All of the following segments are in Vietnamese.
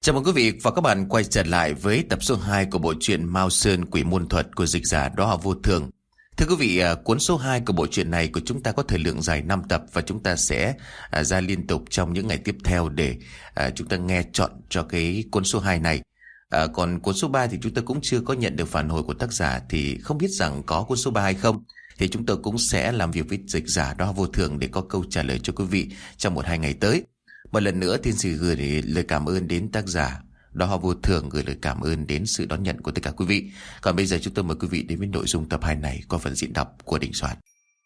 Chào mừng quý vị và các bạn quay trở lại với tập số 2 của bộ truyện Mao Sơn Quỷ Môn Thuật của dịch giả Đó Họ Vô Thường. Thưa quý vị, cuốn số 2 của bộ truyện này của chúng ta có thời lượng dài 5 tập và chúng ta sẽ ra liên tục trong những ngày tiếp theo để chúng ta nghe chọn cho cái cuốn số 2 này. Còn cuốn số 3 thì chúng ta cũng chưa có nhận được phản hồi của tác giả, thì không biết rằng có cuốn số 3 hay không. Thì chúng tôi cũng sẽ làm việc với dịch giả Đó Họ Vô Thường để có câu trả lời cho quý vị trong 1-2 ngày tới. Một lần nữa Thiên Sử gửi lời cảm ơn đến tác giả Đó Họ Vô Thường, gửi lời cảm ơn đến sự đón nhận của tất cả quý vị. Còn bây giờ chúng tôi mời quý vị đến với nội dung tập 2 này qua phần diễn đọc của Đình Soạn.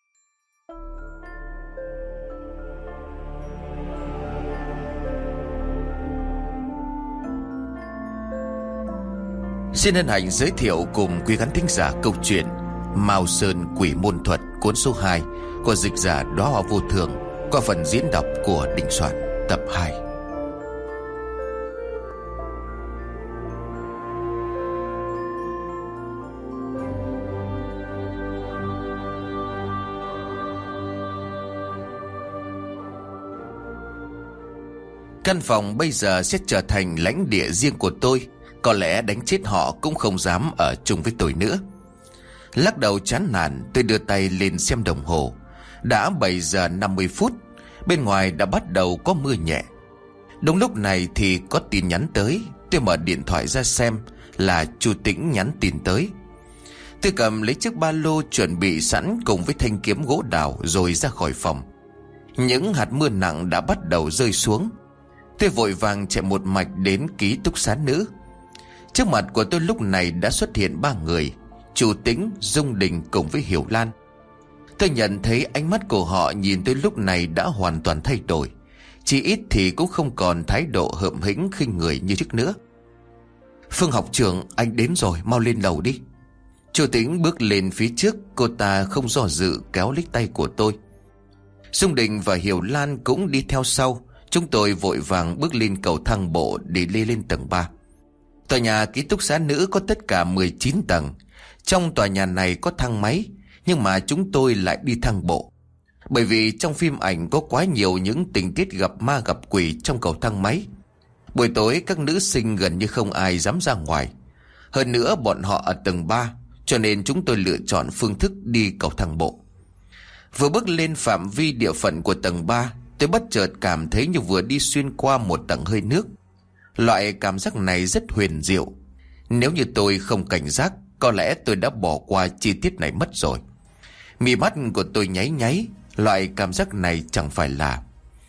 Xin hân hạnh giới thiệu cùng quý khán thính giả câu chuyện Mao Sơn Quỷ Môn Thuật cuốn số 2 của dịch giả Đó Họ Vô Thường qua phần diễn đọc của Đình Soạn tập 2. Căn phòng bây giờ sẽ trở thành lãnh địa riêng của tôi. Có lẽ đánh chết họ cũng không dám ở chung với tôi nữa. Lắc đầu chán nản, tôi đưa tay lên xem đồng hồ. Đã 7 giờ 50 phút. Bên ngoài đã bắt đầu có mưa nhẹ. Đúng lúc này thì có tin nhắn tới. Tôi mở điện thoại ra xem là chú Tĩnh nhắn tin tới. Tôi cầm lấy chiếc ba lô chuẩn bị sẵn cùng với thanh kiếm gỗ đào rồi ra khỏi phòng. Những hạt mưa nặng đã bắt đầu rơi xuống. Tôi vội vàng chạy một mạch đến ký túc xá nữ. Trước mặt của tôi lúc này đã xuất hiện 3 người: Chu Tĩnh, Dung Đình cùng với Hiểu Lan. Tôi nhận thấy ánh mắt của họ nhìn tôi lúc này đã hoàn toàn thay đổi. Chỉ ít thì cũng không còn thái độ hợm hĩnh khinh người như trước nữa. Phương học trưởng, anh đến rồi, mau lên lầu đi. Chu Tĩnh bước lên phía trước. Cô ta không do dự kéo lấy tay của tôi. Dung Đình và Hiểu Lan cũng đi theo sau. Chúng tôi vội vàng bước lên cầu thang bộ để leo lên tầng 3. Tòa nhà ký túc xá nữ có tất cả 19 tầng. Trong tòa nhà này có thang máy, nhưng mà chúng tôi lại đi thang bộ. Bởi vì trong phim ảnh có quá nhiều những tình tiết gặp ma gặp quỷ trong cầu thang máy. Buổi tối các nữ sinh gần như không ai dám ra ngoài. Hơn nữa bọn họ ở tầng 3, cho nên chúng tôi lựa chọn phương thức đi cầu thang bộ. Vừa bước lên phạm vi địa phận của tầng 3, tôi bất chợt cảm thấy như vừa đi xuyên qua một tầng hơi nước. Loại cảm giác này rất huyền diệu. Nếu như tôi không cảnh giác, có lẽ tôi đã bỏ qua chi tiết này mất rồi. Mí mắt của tôi nháy nháy. Loại cảm giác này chẳng phải là...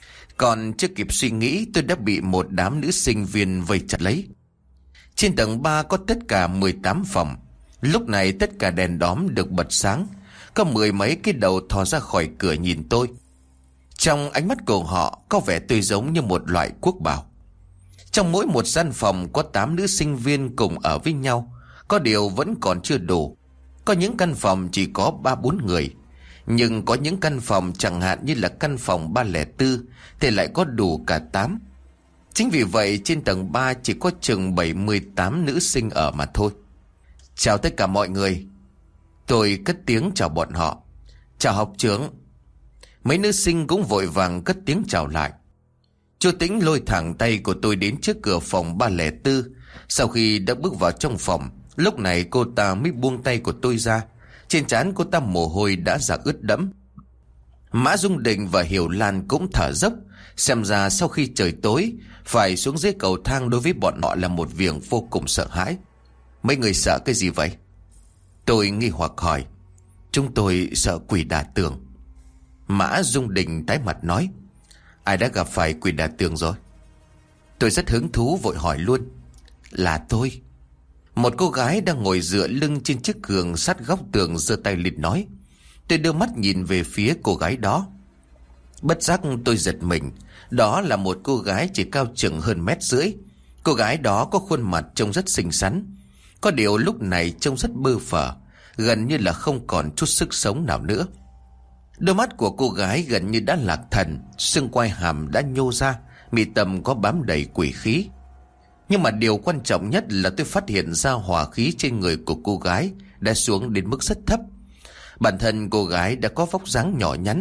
Còn chưa kịp suy nghĩ, tôi đã bị một đám nữ sinh viên vây chặt lấy. Trên tầng 3 có tất cả 18 phòng. Lúc này tất cả đèn đóm được bật sáng. Có 10 mấy cái đầu thò ra khỏi cửa nhìn tôi. Trong ánh mắt của họ có vẻ tôi giống như một loại quốc bảo. Trong mỗi một gian phòng có 8 nữ sinh viên cùng ở với nhau. Có điều vẫn còn chưa đủ. Có những căn phòng chỉ có 3-4 người. Nhưng có những căn phòng chẳng hạn như là căn phòng 304 thì lại có đủ cả 8. Chính vì vậy trên tầng 3 chỉ có chừng 78 nữ sinh ở mà thôi. Chào tất cả mọi người. Tôi cất tiếng chào bọn họ. Chào học trưởng. Mấy nữ sinh cũng vội vàng cất tiếng chào lại. Chu Tĩnh lôi thẳng tay của tôi đến trước cửa phòng 304. Sau khi đã bước vào trong phòng, lúc này cô ta mới buông tay của tôi ra. Trên trán cô ta mồ hôi đã ra ướt đẫm. Mã Dung Đình và Hiểu Lan cũng thở dốc. Xem ra sau khi trời tối, phải xuống dưới cầu thang đối với bọn họ là một việc vô cùng sợ hãi. Mấy người sợ cái gì vậy? Tôi nghi hoặc hỏi. Chúng tôi sợ quỷ đả tường. Mã Dung Đình tái mặt nói. Ai đã gặp phải quỷ đả tường rồi? Tôi rất hứng thú vội hỏi luôn. Là tôi. Một cô gái đang ngồi dựa lưng trên chiếc giường sát góc tường giơ tay lên nói. Tôi đưa mắt nhìn về phía cô gái đó. Bất giác tôi giật mình. Đó là một cô gái chỉ cao chừng hơn 1,5 mét. Cô gái đó có khuôn mặt trông rất xinh xắn. Có điều lúc này trông rất bơ phờ, gần như là không còn chút sức sống nào nữa. Đôi mắt của cô gái gần như đã lạc thần, xương quai hàm đã nhô ra, mi tâm có bám đầy quỷ khí. Nhưng mà điều quan trọng nhất là tôi phát hiện ra hỏa khí trên người của cô gái đã xuống đến mức rất thấp. Bản thân cô gái đã có vóc dáng nhỏ nhắn.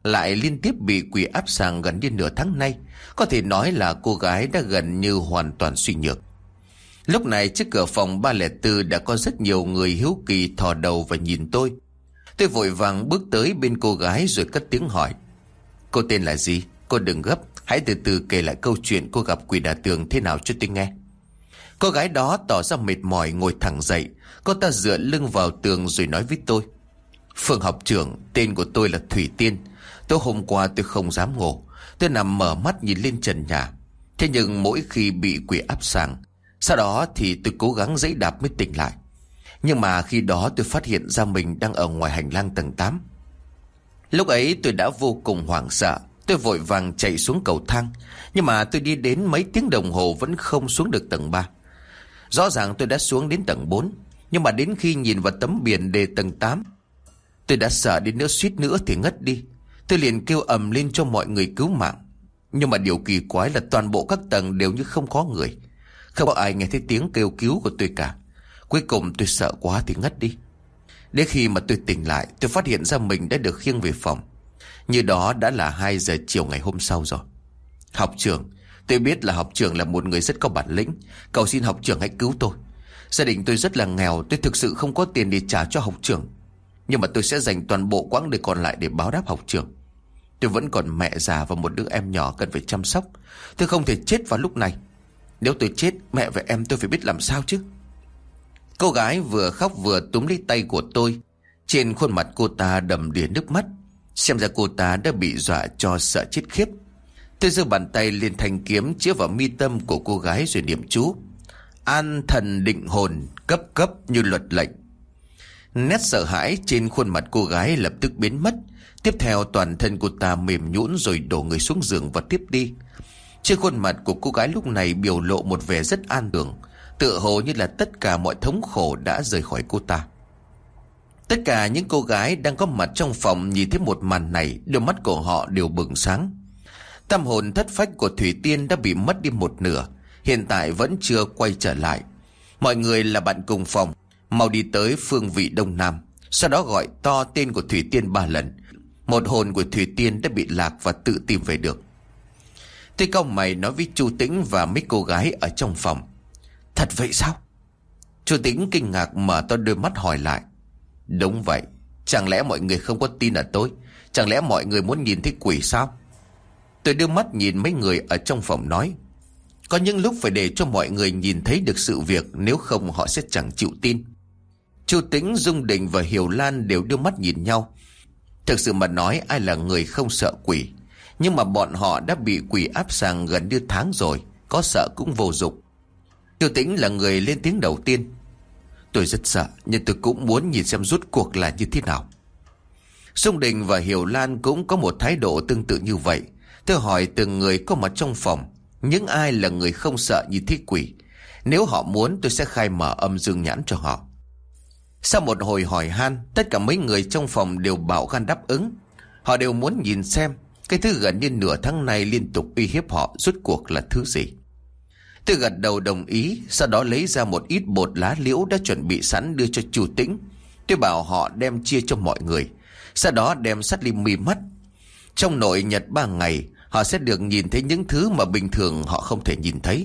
lại liên tiếp bị quỷ áp sàng gần như nửa tháng nay. Có thể nói là cô gái đã gần như hoàn toàn suy nhược. Lúc này trước cửa phòng 304 đã có rất nhiều người hiếu kỳ thò đầu và nhìn tôi. Tôi vội vàng bước tới bên cô gái rồi cất tiếng hỏi: "Cô tên là gì? Cô đừng gấp, hãy từ từ kể lại câu chuyện cô gặp quỷ đả tường thế nào cho tôi nghe." Cô gái đó tỏ ra mệt mỏi ngồi thẳng dậy. Cô ta dựa lưng vào tường rồi nói với tôi: "Phương học trưởng, tên của tôi là Thủy Tiên. Tối hôm qua tôi không dám ngủ. Tôi nằm mở mắt nhìn lên trần nhà. Thế nhưng mỗi khi bị quỷ áp sàng, sau đó thì tôi cố gắng giãy đạp mới tỉnh lại. Nhưng mà khi đó tôi phát hiện ra mình đang ở ngoài hành lang tầng 8. Lúc ấy tôi đã vô cùng hoảng sợ. Tôi vội vàng chạy xuống cầu thang. Nhưng mà tôi đi đến mấy tiếng đồng hồ vẫn không xuống được tầng 3. Rõ ràng tôi đã xuống đến tầng 4. Nhưng mà đến khi nhìn vào tấm biển đề tầng 8, tôi đã sợ đến nữa suýt nữa thì ngất đi. Tôi liền kêu ầm lên cho mọi người cứu mạng. Nhưng mà điều kỳ quái là toàn bộ các tầng đều như không có người. Không có ai nghe thấy tiếng kêu cứu của tôi cả. Cuối cùng tôi sợ quá thì ngất đi. Đến khi mà tôi tỉnh lại, tôi phát hiện ra mình đã được khiêng về phòng. Như đó đã là 2 giờ chiều ngày hôm sau rồi. Học trưởng, tôi biết là học trưởng là một người rất có bản lĩnh. Cầu xin học trưởng hãy cứu tôi. Gia đình tôi rất là nghèo, tôi thực sự không có tiền để trả cho học trưởng. Nhưng mà tôi sẽ dành toàn bộ quãng đời còn lại để báo đáp học trưởng. Tôi vẫn còn mẹ già và một đứa em nhỏ cần phải chăm sóc. Tôi không thể chết vào lúc này. Nếu tôi chết, mẹ và em tôi phải biết làm sao chứ." Cô gái vừa khóc vừa túm lấy tay của tôi. Trên khuôn mặt cô ta đầm đìa nước mắt. Xem ra cô ta đã bị dọa cho sợ chết khiếp. Tôi giơ bàn tay lên thanh kiếm chĩa vào mi tâm của cô gái rồi niệm chú: "An thần định hồn, cấp cấp như luật lệnh." Nét sợ hãi trên khuôn mặt cô gái lập tức biến mất. Tiếp theo toàn thân cô ta mềm nhũn rồi đổ người xuống giường và tiếp đi. Trên khuôn mặt của cô gái lúc này biểu lộ một vẻ rất an tưởng, tựa hồ như là tất cả mọi thống khổ đã rời khỏi cô ta. Tất cả những cô gái đang có mặt trong phòng nhìn thấy một màn này, đôi mắt của họ đều bừng sáng. Tâm hồn thất phách của Thủy Tiên đã bị mất đi một nửa, hiện tại vẫn chưa quay trở lại. Mọi người là bạn cùng phòng, mau đi tới phương vị đông nam, sau đó gọi to tên của Thủy Tiên 3 lần. Một hồn của Thủy Tiên đã bị lạc và tự tìm về được. Tôi cau mày nói với Chu Tĩnh và mấy cô gái ở trong phòng: "Thật vậy sao?" Chu Tĩnh kinh ngạc mở to đôi mắt hỏi lại: "Đúng vậy, chẳng lẽ mọi người không có tin ở tôi? Chẳng lẽ mọi người muốn nhìn thấy quỷ sao?" Tôi đưa mắt nhìn mấy người ở trong phòng nói: "Có những lúc phải để cho mọi người nhìn thấy được sự việc, nếu không họ sẽ chẳng chịu tin." Chu Tĩnh, Dung Đình và Hiểu Lan đều đưa mắt nhìn nhau. Thực sự mà nói, ai là người không sợ quỷ? Nhưng mà bọn họ đã bị quỷ áp sàng gần như tháng rồi, có sợ cũng vô dụng. Chu Tĩnh là người lên tiếng đầu tiên: "Tôi rất sợ, nhưng tôi cũng muốn nhìn xem rốt cuộc là như thế nào." Dung Đình và Hiểu Lan cũng có một thái độ tương tự như vậy. Tôi hỏi từng người có mặt trong phòng, những ai là người không sợ nhìn thấy quỷ. Nếu họ muốn, tôi sẽ khai mở âm dương nhãn cho họ. Sau một hồi hỏi han, tất cả mấy người trong phòng đều bảo gan đáp ứng. Họ đều muốn nhìn xem cái thứ gần như nửa tháng nay liên tục uy hiếp họ rốt cuộc là thứ gì. Tôi gật đầu đồng ý, sau đó lấy ra một ít bột lá liễu đã chuẩn bị sẵn đưa cho Chu Tĩnh. Tôi bảo họ đem chia cho mọi người, sau đó đem sắt lim mi mắt. Trong nội nhật 3 ngày, họ sẽ được nhìn thấy những thứ mà bình thường họ không thể nhìn thấy.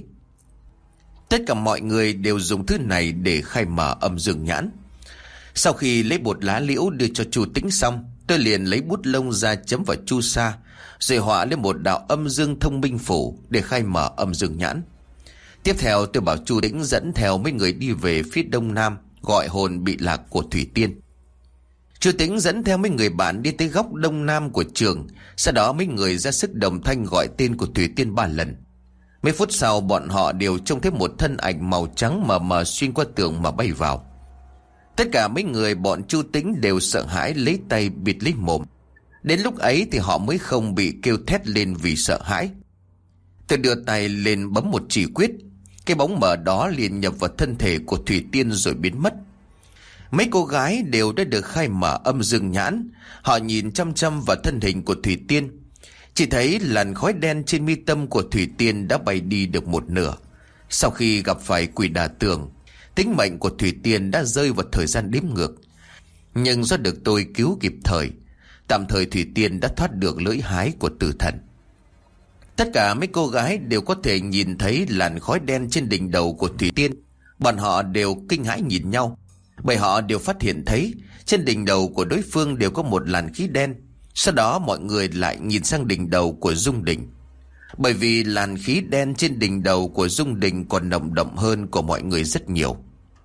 Tất cả mọi người đều dùng thứ này để khai mở âm dương nhãn. Sau khi lấy bột lá liễu đưa cho Chu Tĩnh xong, tôi liền lấy bút lông ra chấm vào chu sa, rồi họa lên một đạo âm dương thông minh phủ để khai mở âm dương nhãn. Tiếp theo tôi bảo Chu Tĩnh dẫn theo mấy người đi về phía đông nam, gọi hồn bị lạc của Thủy Tiên. Chu Tĩnh dẫn theo mấy người bạn đi tới góc đông nam của trường. Sau đó mấy người ra sức đồng thanh gọi tên của Thủy Tiên 3 lần. Mấy phút sau bọn họ đều trông thấy một thân ảnh màu trắng mờ mờ xuyên qua tường mà bay vào. Tất cả mấy người bọn Chu Tĩnh đều sợ hãi lấy tay bịt lấy mồm. Đến lúc ấy thì họ mới không bị kêu thét lên vì sợ hãi. Tôi đưa tay lên bấm một chỉ quyết, cái bóng mờ đó liền nhập vào thân thể của Thủy Tiên rồi biến mất. Mấy cô gái đều đã được khai mở âm dương nhãn. Họ nhìn chăm chăm vào thân hình của Thủy Tiên. Chỉ thấy làn khói đen trên mi tâm của Thủy Tiên đã bay đi được một nửa. Sau khi gặp phải quỷ đả tường, tính mệnh của Thủy Tiên đã rơi vào thời gian đếm ngược. Nhưng do được tôi cứu kịp thời, Tạm thời Thủy Tiên đã thoát được lưỡi hái của tử thần. Tất cả mấy cô gái đều có thể nhìn thấy làn khói đen trên đỉnh đầu của Thủy Tiên. Bọn họ đều kinh hãi nhìn nhau, bởi họ đều phát hiện thấy trên đỉnh đầu của đối phương đều có một làn khí đen. Sau đó mọi người lại nhìn sang đỉnh đầu của Dung Đình, bởi vì làn khí đen trên đỉnh đầu của Dung Đình còn nồng đậm hơn của mọi người rất nhiều.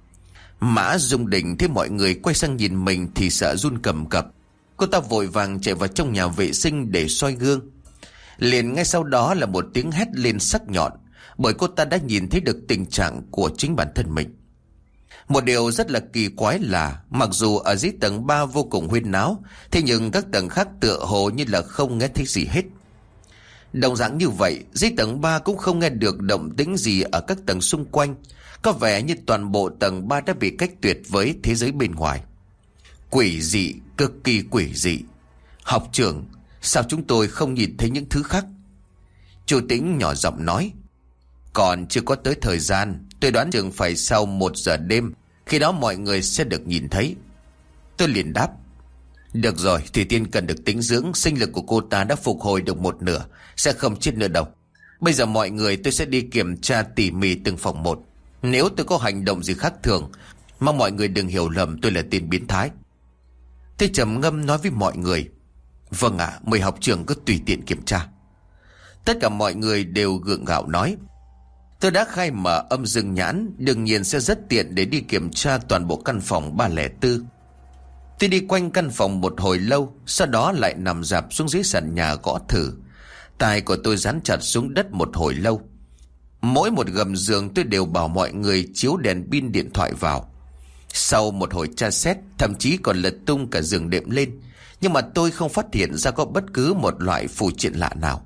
Mã Dung Đình thấy mọi người quay sang nhìn mình thì sợ run cầm cập. Cô ta vội vàng chạy vào trong nhà vệ sinh để soi gương. Liền ngay sau đó là một tiếng hét lên sắc nhọn, bởi cô ta đã nhìn thấy được tình trạng của chính bản thân mình. Một điều rất là kỳ quái là mặc dù ở dưới tầng 3 vô cùng huyên náo, thế nhưng các tầng khác tựa hồ như là không nghe thấy gì hết. Đồng dạng như vậy, dưới tầng 3 cũng không nghe được động tĩnh gì ở các tầng xung quanh. Có vẻ như toàn bộ tầng 3 đã bị cách tuyệt với thế giới bên ngoài. Quỷ dị, cực kỳ quỷ dị. Học trưởng, sao chúng tôi không nhìn thấy những thứ khác? Chu Tĩnh nhỏ giọng nói. Còn chưa có tới thời gian, tôi đoán chừng phải sau 1 giờ đêm, khi đó mọi người sẽ được nhìn thấy. Tôi liền đáp. Được rồi, Thủy Tiên cần được tĩnh dưỡng, sinh lực của cô ta đã phục hồi được 1/2, sẽ không chết nữa đâu. Bây giờ mọi người, tôi sẽ đi kiểm tra tỉ mỉ từng phòng một. Nếu tôi có hành động gì khác thường, mong mọi người đừng hiểu lầm tôi là tên biến thái. Tôi trầm ngâm nói với mọi người. Vâng ạ, mời học trưởng cứ tùy tiện kiểm tra. Tất cả mọi người đều gượng gạo nói. Tôi đã khai mở âm dương nhãn, đương nhiên sẽ rất tiện để đi kiểm tra toàn bộ căn phòng 304. Tôi đi quanh căn phòng một hồi lâu, sau đó lại nằm rạp xuống dưới sàn nhà gõ thử. Tai của tôi dán chặt xuống đất một hồi lâu. Mỗi một gầm giường tôi đều bảo mọi người chiếu đèn pin điện thoại vào. Sau một hồi tra xét, thậm chí còn lật tung cả giường đệm lên, nhưng mà tôi không phát hiện ra có bất cứ một loại phù triện lạ nào.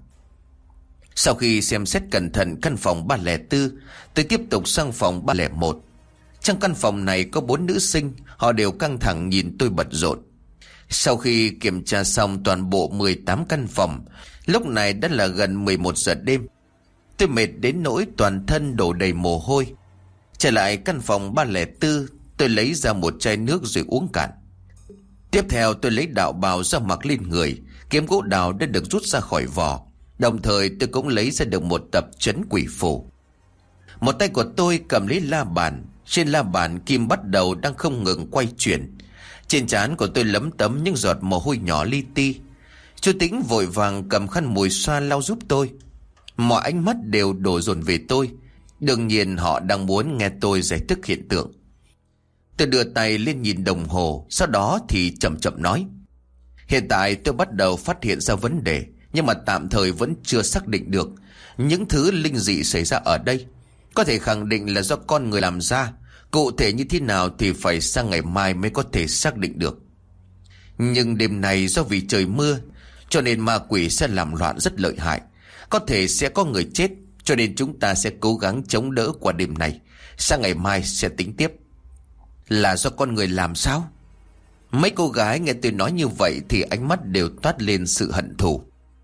Sau khi xem xét cẩn thận căn phòng 304, tôi tiếp tục sang phòng 301. Trong căn phòng này có 4 nữ sinh, họ đều căng thẳng nhìn tôi bận rộn. Sau khi kiểm tra xong toàn bộ 18 căn phòng, lúc này đã là gần 11 giờ đêm. Tôi mệt đến nỗi toàn thân đổ đầy mồ hôi. Trở lại căn phòng 304, tôi lấy ra một chai nước rồi uống cạn. Tiếp theo tôi lấy đạo bào ra mặc lên người, kiếm gỗ đào đã được rút ra khỏi vỏ. Đồng thời tôi cũng lấy ra được một tập trấn quỷ phù. Một tay của tôi cầm lấy la bàn. Trên la bàn kim bắt đầu đang không ngừng quay chuyển. Trên trán của tôi lấm tấm những giọt mồ hôi nhỏ li ti. Chú Tĩnh vội vàng cầm khăn mùi xoa lau giúp tôi. Mọi ánh mắt đều đổ dồn về tôi. Đương nhiên họ đang muốn nghe tôi giải thích hiện tượng. Tôi đưa tay lên nhìn đồng hồ, sau đó thì chậm chậm nói. Hiện tại tôi bắt đầu phát hiện ra vấn đề, nhưng mà tạm thời vẫn chưa xác định được những thứ linh dị xảy ra ở đây. Có thể khẳng định là do con người làm ra. Cụ thể như thế nào thì phải sang ngày mai mới có thể xác định được. Nhưng đêm này do vì trời mưa, cho nên ma quỷ sẽ làm loạn rất lợi hại. Có thể sẽ có người chết, cho nên chúng ta sẽ cố gắng chống đỡ qua đêm này. Sang ngày mai sẽ tính tiếp. Là do con người làm sao? Mấy cô gái nghe tôi nói như vậy thì ánh mắt đều toát lên sự hận thù.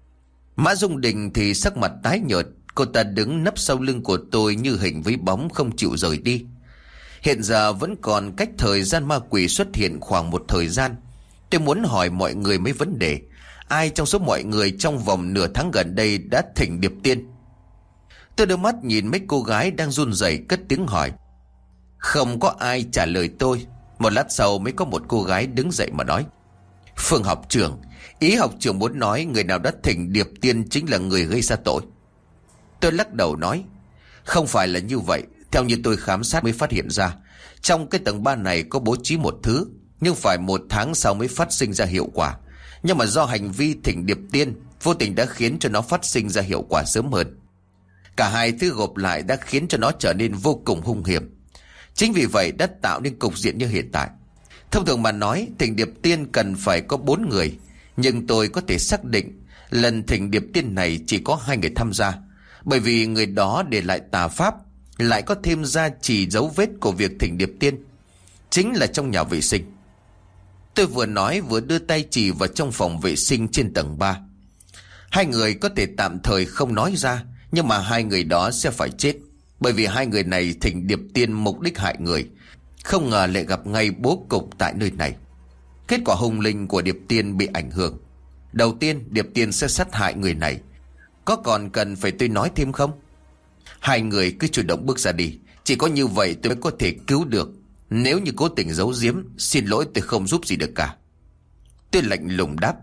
Mã Dung Đình thì sắc mặt tái nhợt. Cô ta đứng nấp sau lưng của tôi như hình với bóng không chịu rời đi. Hiện giờ vẫn còn cách thời gian ma quỷ xuất hiện khoảng một thời gian. Tôi muốn hỏi mọi người mấy vấn đề. Ai trong số mọi người trong vòng nửa tháng gần đây đã thỉnh điệp tiên? Tôi đưa mắt nhìn mấy cô gái đang run rẩy cất tiếng hỏi. Không có ai trả lời tôi. Một lát sau mới có một cô gái đứng dậy mà nói. Phương học trưởng, ý học trưởng muốn nói người nào đã thỉnh điệp tiên chính là người gây ra tội. Tôi lắc đầu nói. Không phải là như vậy. Theo như tôi khám sát mới phát hiện ra, trong cái tầng 3 này có bố trí một thứ, nhưng phải 1 tháng sau mới phát sinh ra hiệu quả. Nhưng mà do hành vi thỉnh điệp tiên vô tình đã khiến cho nó phát sinh ra hiệu quả sớm hơn. Cả hai thứ gộp lại đã khiến cho nó trở nên vô cùng hung hiểm. Chính vì vậy đã tạo nên cục diện như hiện tại. Thông thường mà nói, thỉnh điệp tiên cần phải có 4 người, nhưng tôi có thể xác định lần thỉnh điệp tiên này chỉ có 2 người tham gia, bởi vì người đó để lại tà pháp, lại có thêm gia trì dấu vết của việc thỉnh điệp tiên, chính là trong nhà vệ sinh. Tôi vừa nói vừa đưa tay chỉ vào trong phòng vệ sinh trên tầng 3. 2 người có thể tạm thời không nói ra, nhưng mà 2 người đó sẽ phải chết, bởi vì 2 người này thỉnh điệp tiên mục đích hại người. Không ngờ lại gặp ngay bố cục tại nơi này. Kết quả hung linh của Điệp Tiên bị ảnh hưởng. Đầu tiên Điệp Tiên sẽ sát hại người này. Có còn cần phải tôi nói thêm không? Hai người cứ chủ động bước ra đi. Chỉ có như vậy tôi mới có thể cứu được. Nếu như cố tình giấu giếm, xin lỗi tôi không giúp gì được cả. Tôi lạnh lùng đáp.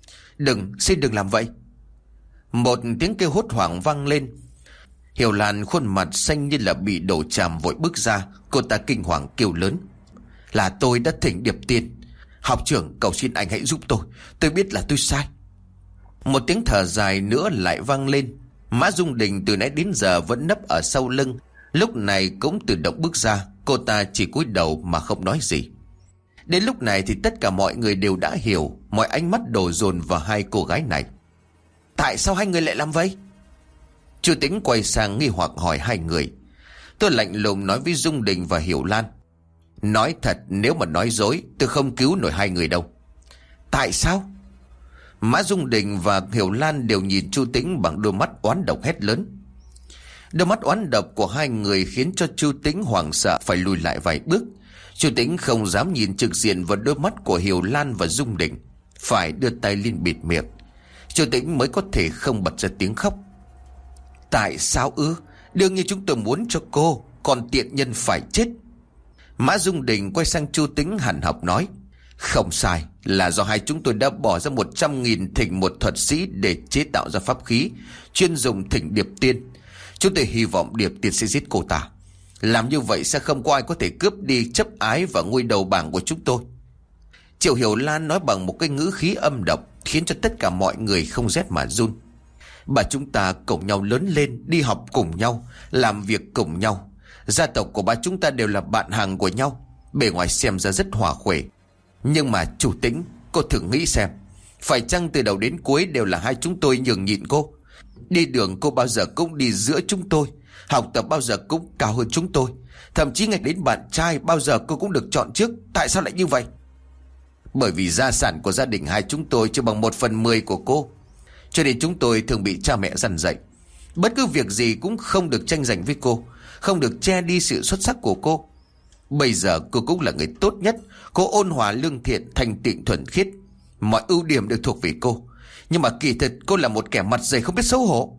Xin đừng làm vậy. Một tiếng kêu hốt hoảng vang lên. Hiểu Lan khuôn mặt xanh như là bị đổ tràm vội bước ra. Cô ta kinh hoàng kêu lớn. Là tôi đã thỉnh Điệp Tiên. Học trưởng, cầu xin anh hãy giúp tôi biết là tôi sai. Một tiếng thở dài nữa lại vang lên. Mã Dung Đình từ nãy đến giờ vẫn nấp ở sau lưng, lúc này cũng tự động bước ra. Cô ta chỉ cúi đầu mà không nói gì. Đến lúc này thì tất cả mọi người đều đã hiểu. Mọi ánh mắt đổ dồn vào hai cô gái này. Tại sao hai người lại làm vậy? Chu Tĩnh quay sang nghi hoặc hỏi hai người. Tôi lạnh lùng nói với Dung Đình và Hiểu Lan. Nói thật, nếu mà nói dối tôi không cứu nổi hai người đâu. Tại sao? Mã Dung Đình và Hiểu Lan đều nhìn Chu Tĩnh bằng đôi mắt oán độc hét lớn. Đôi mắt oán độc của hai người khiến cho Chu Tĩnh hoảng sợ phải lùi lại vài bước. Chu Tĩnh không dám nhìn trực diện vào đôi mắt của Hiểu Lan và Dung Đình, phải đưa tay lên bịt miệng. Chu Tĩnh mới có thể không bật ra tiếng khóc. Tại sao ư? Đương nhiên chúng tôi muốn cho cô, còn tiện nhân phải chết. Mã Dung Đình quay sang Chu Tĩnh hằn học nói. Không sai, là do hai chúng tôi đã bỏ ra 100.000 thỉnh một thuật sĩ để chế tạo ra pháp khí chuyên dùng thỉnh Điệp Tiên. Chúng tôi hy vọng Điệp Tiên sẽ giết cô ta. Làm như vậy sẽ không có ai có thể cướp đi chấp ái và ngôi đầu bảng của chúng tôi. Triệu Hiểu Lan nói bằng một cái ngữ khí âm độc, khiến cho tất cả mọi người không rét mà run. Bà chúng ta cùng nhau lớn lên, đi học cùng nhau, làm việc cùng nhau. Gia tộc của bà chúng ta đều là bạn hàng của nhau. Bề ngoài xem ra rất hòa khuệ. Nhưng mà chủ Tĩnh, cô thử nghĩ xem, phải chăng từ đầu đến cuối đều là hai chúng tôi nhường nhịn cô? Đi đường cô bao giờ cũng đi giữa chúng tôi, học tập bao giờ cũng cao hơn chúng tôi, thậm chí ngay đến bạn trai bao giờ cô cũng được chọn trước. Tại sao lại như vậy? Bởi vì gia sản của gia đình hai chúng tôi chưa bằng 1/10 của cô, cho nên chúng tôi thường bị cha mẹ dằn dạy. Bất cứ việc gì cũng không được tranh giành với cô, không được che đi sự xuất sắc của cô. Bây giờ cô cũng là người tốt nhất. Cô ôn hòa lương thiện, thanh tịnh thuần khiết, mọi ưu điểm đều thuộc về cô. Nhưng mà kỳ thực cô là một kẻ mặt dày không biết xấu hổ.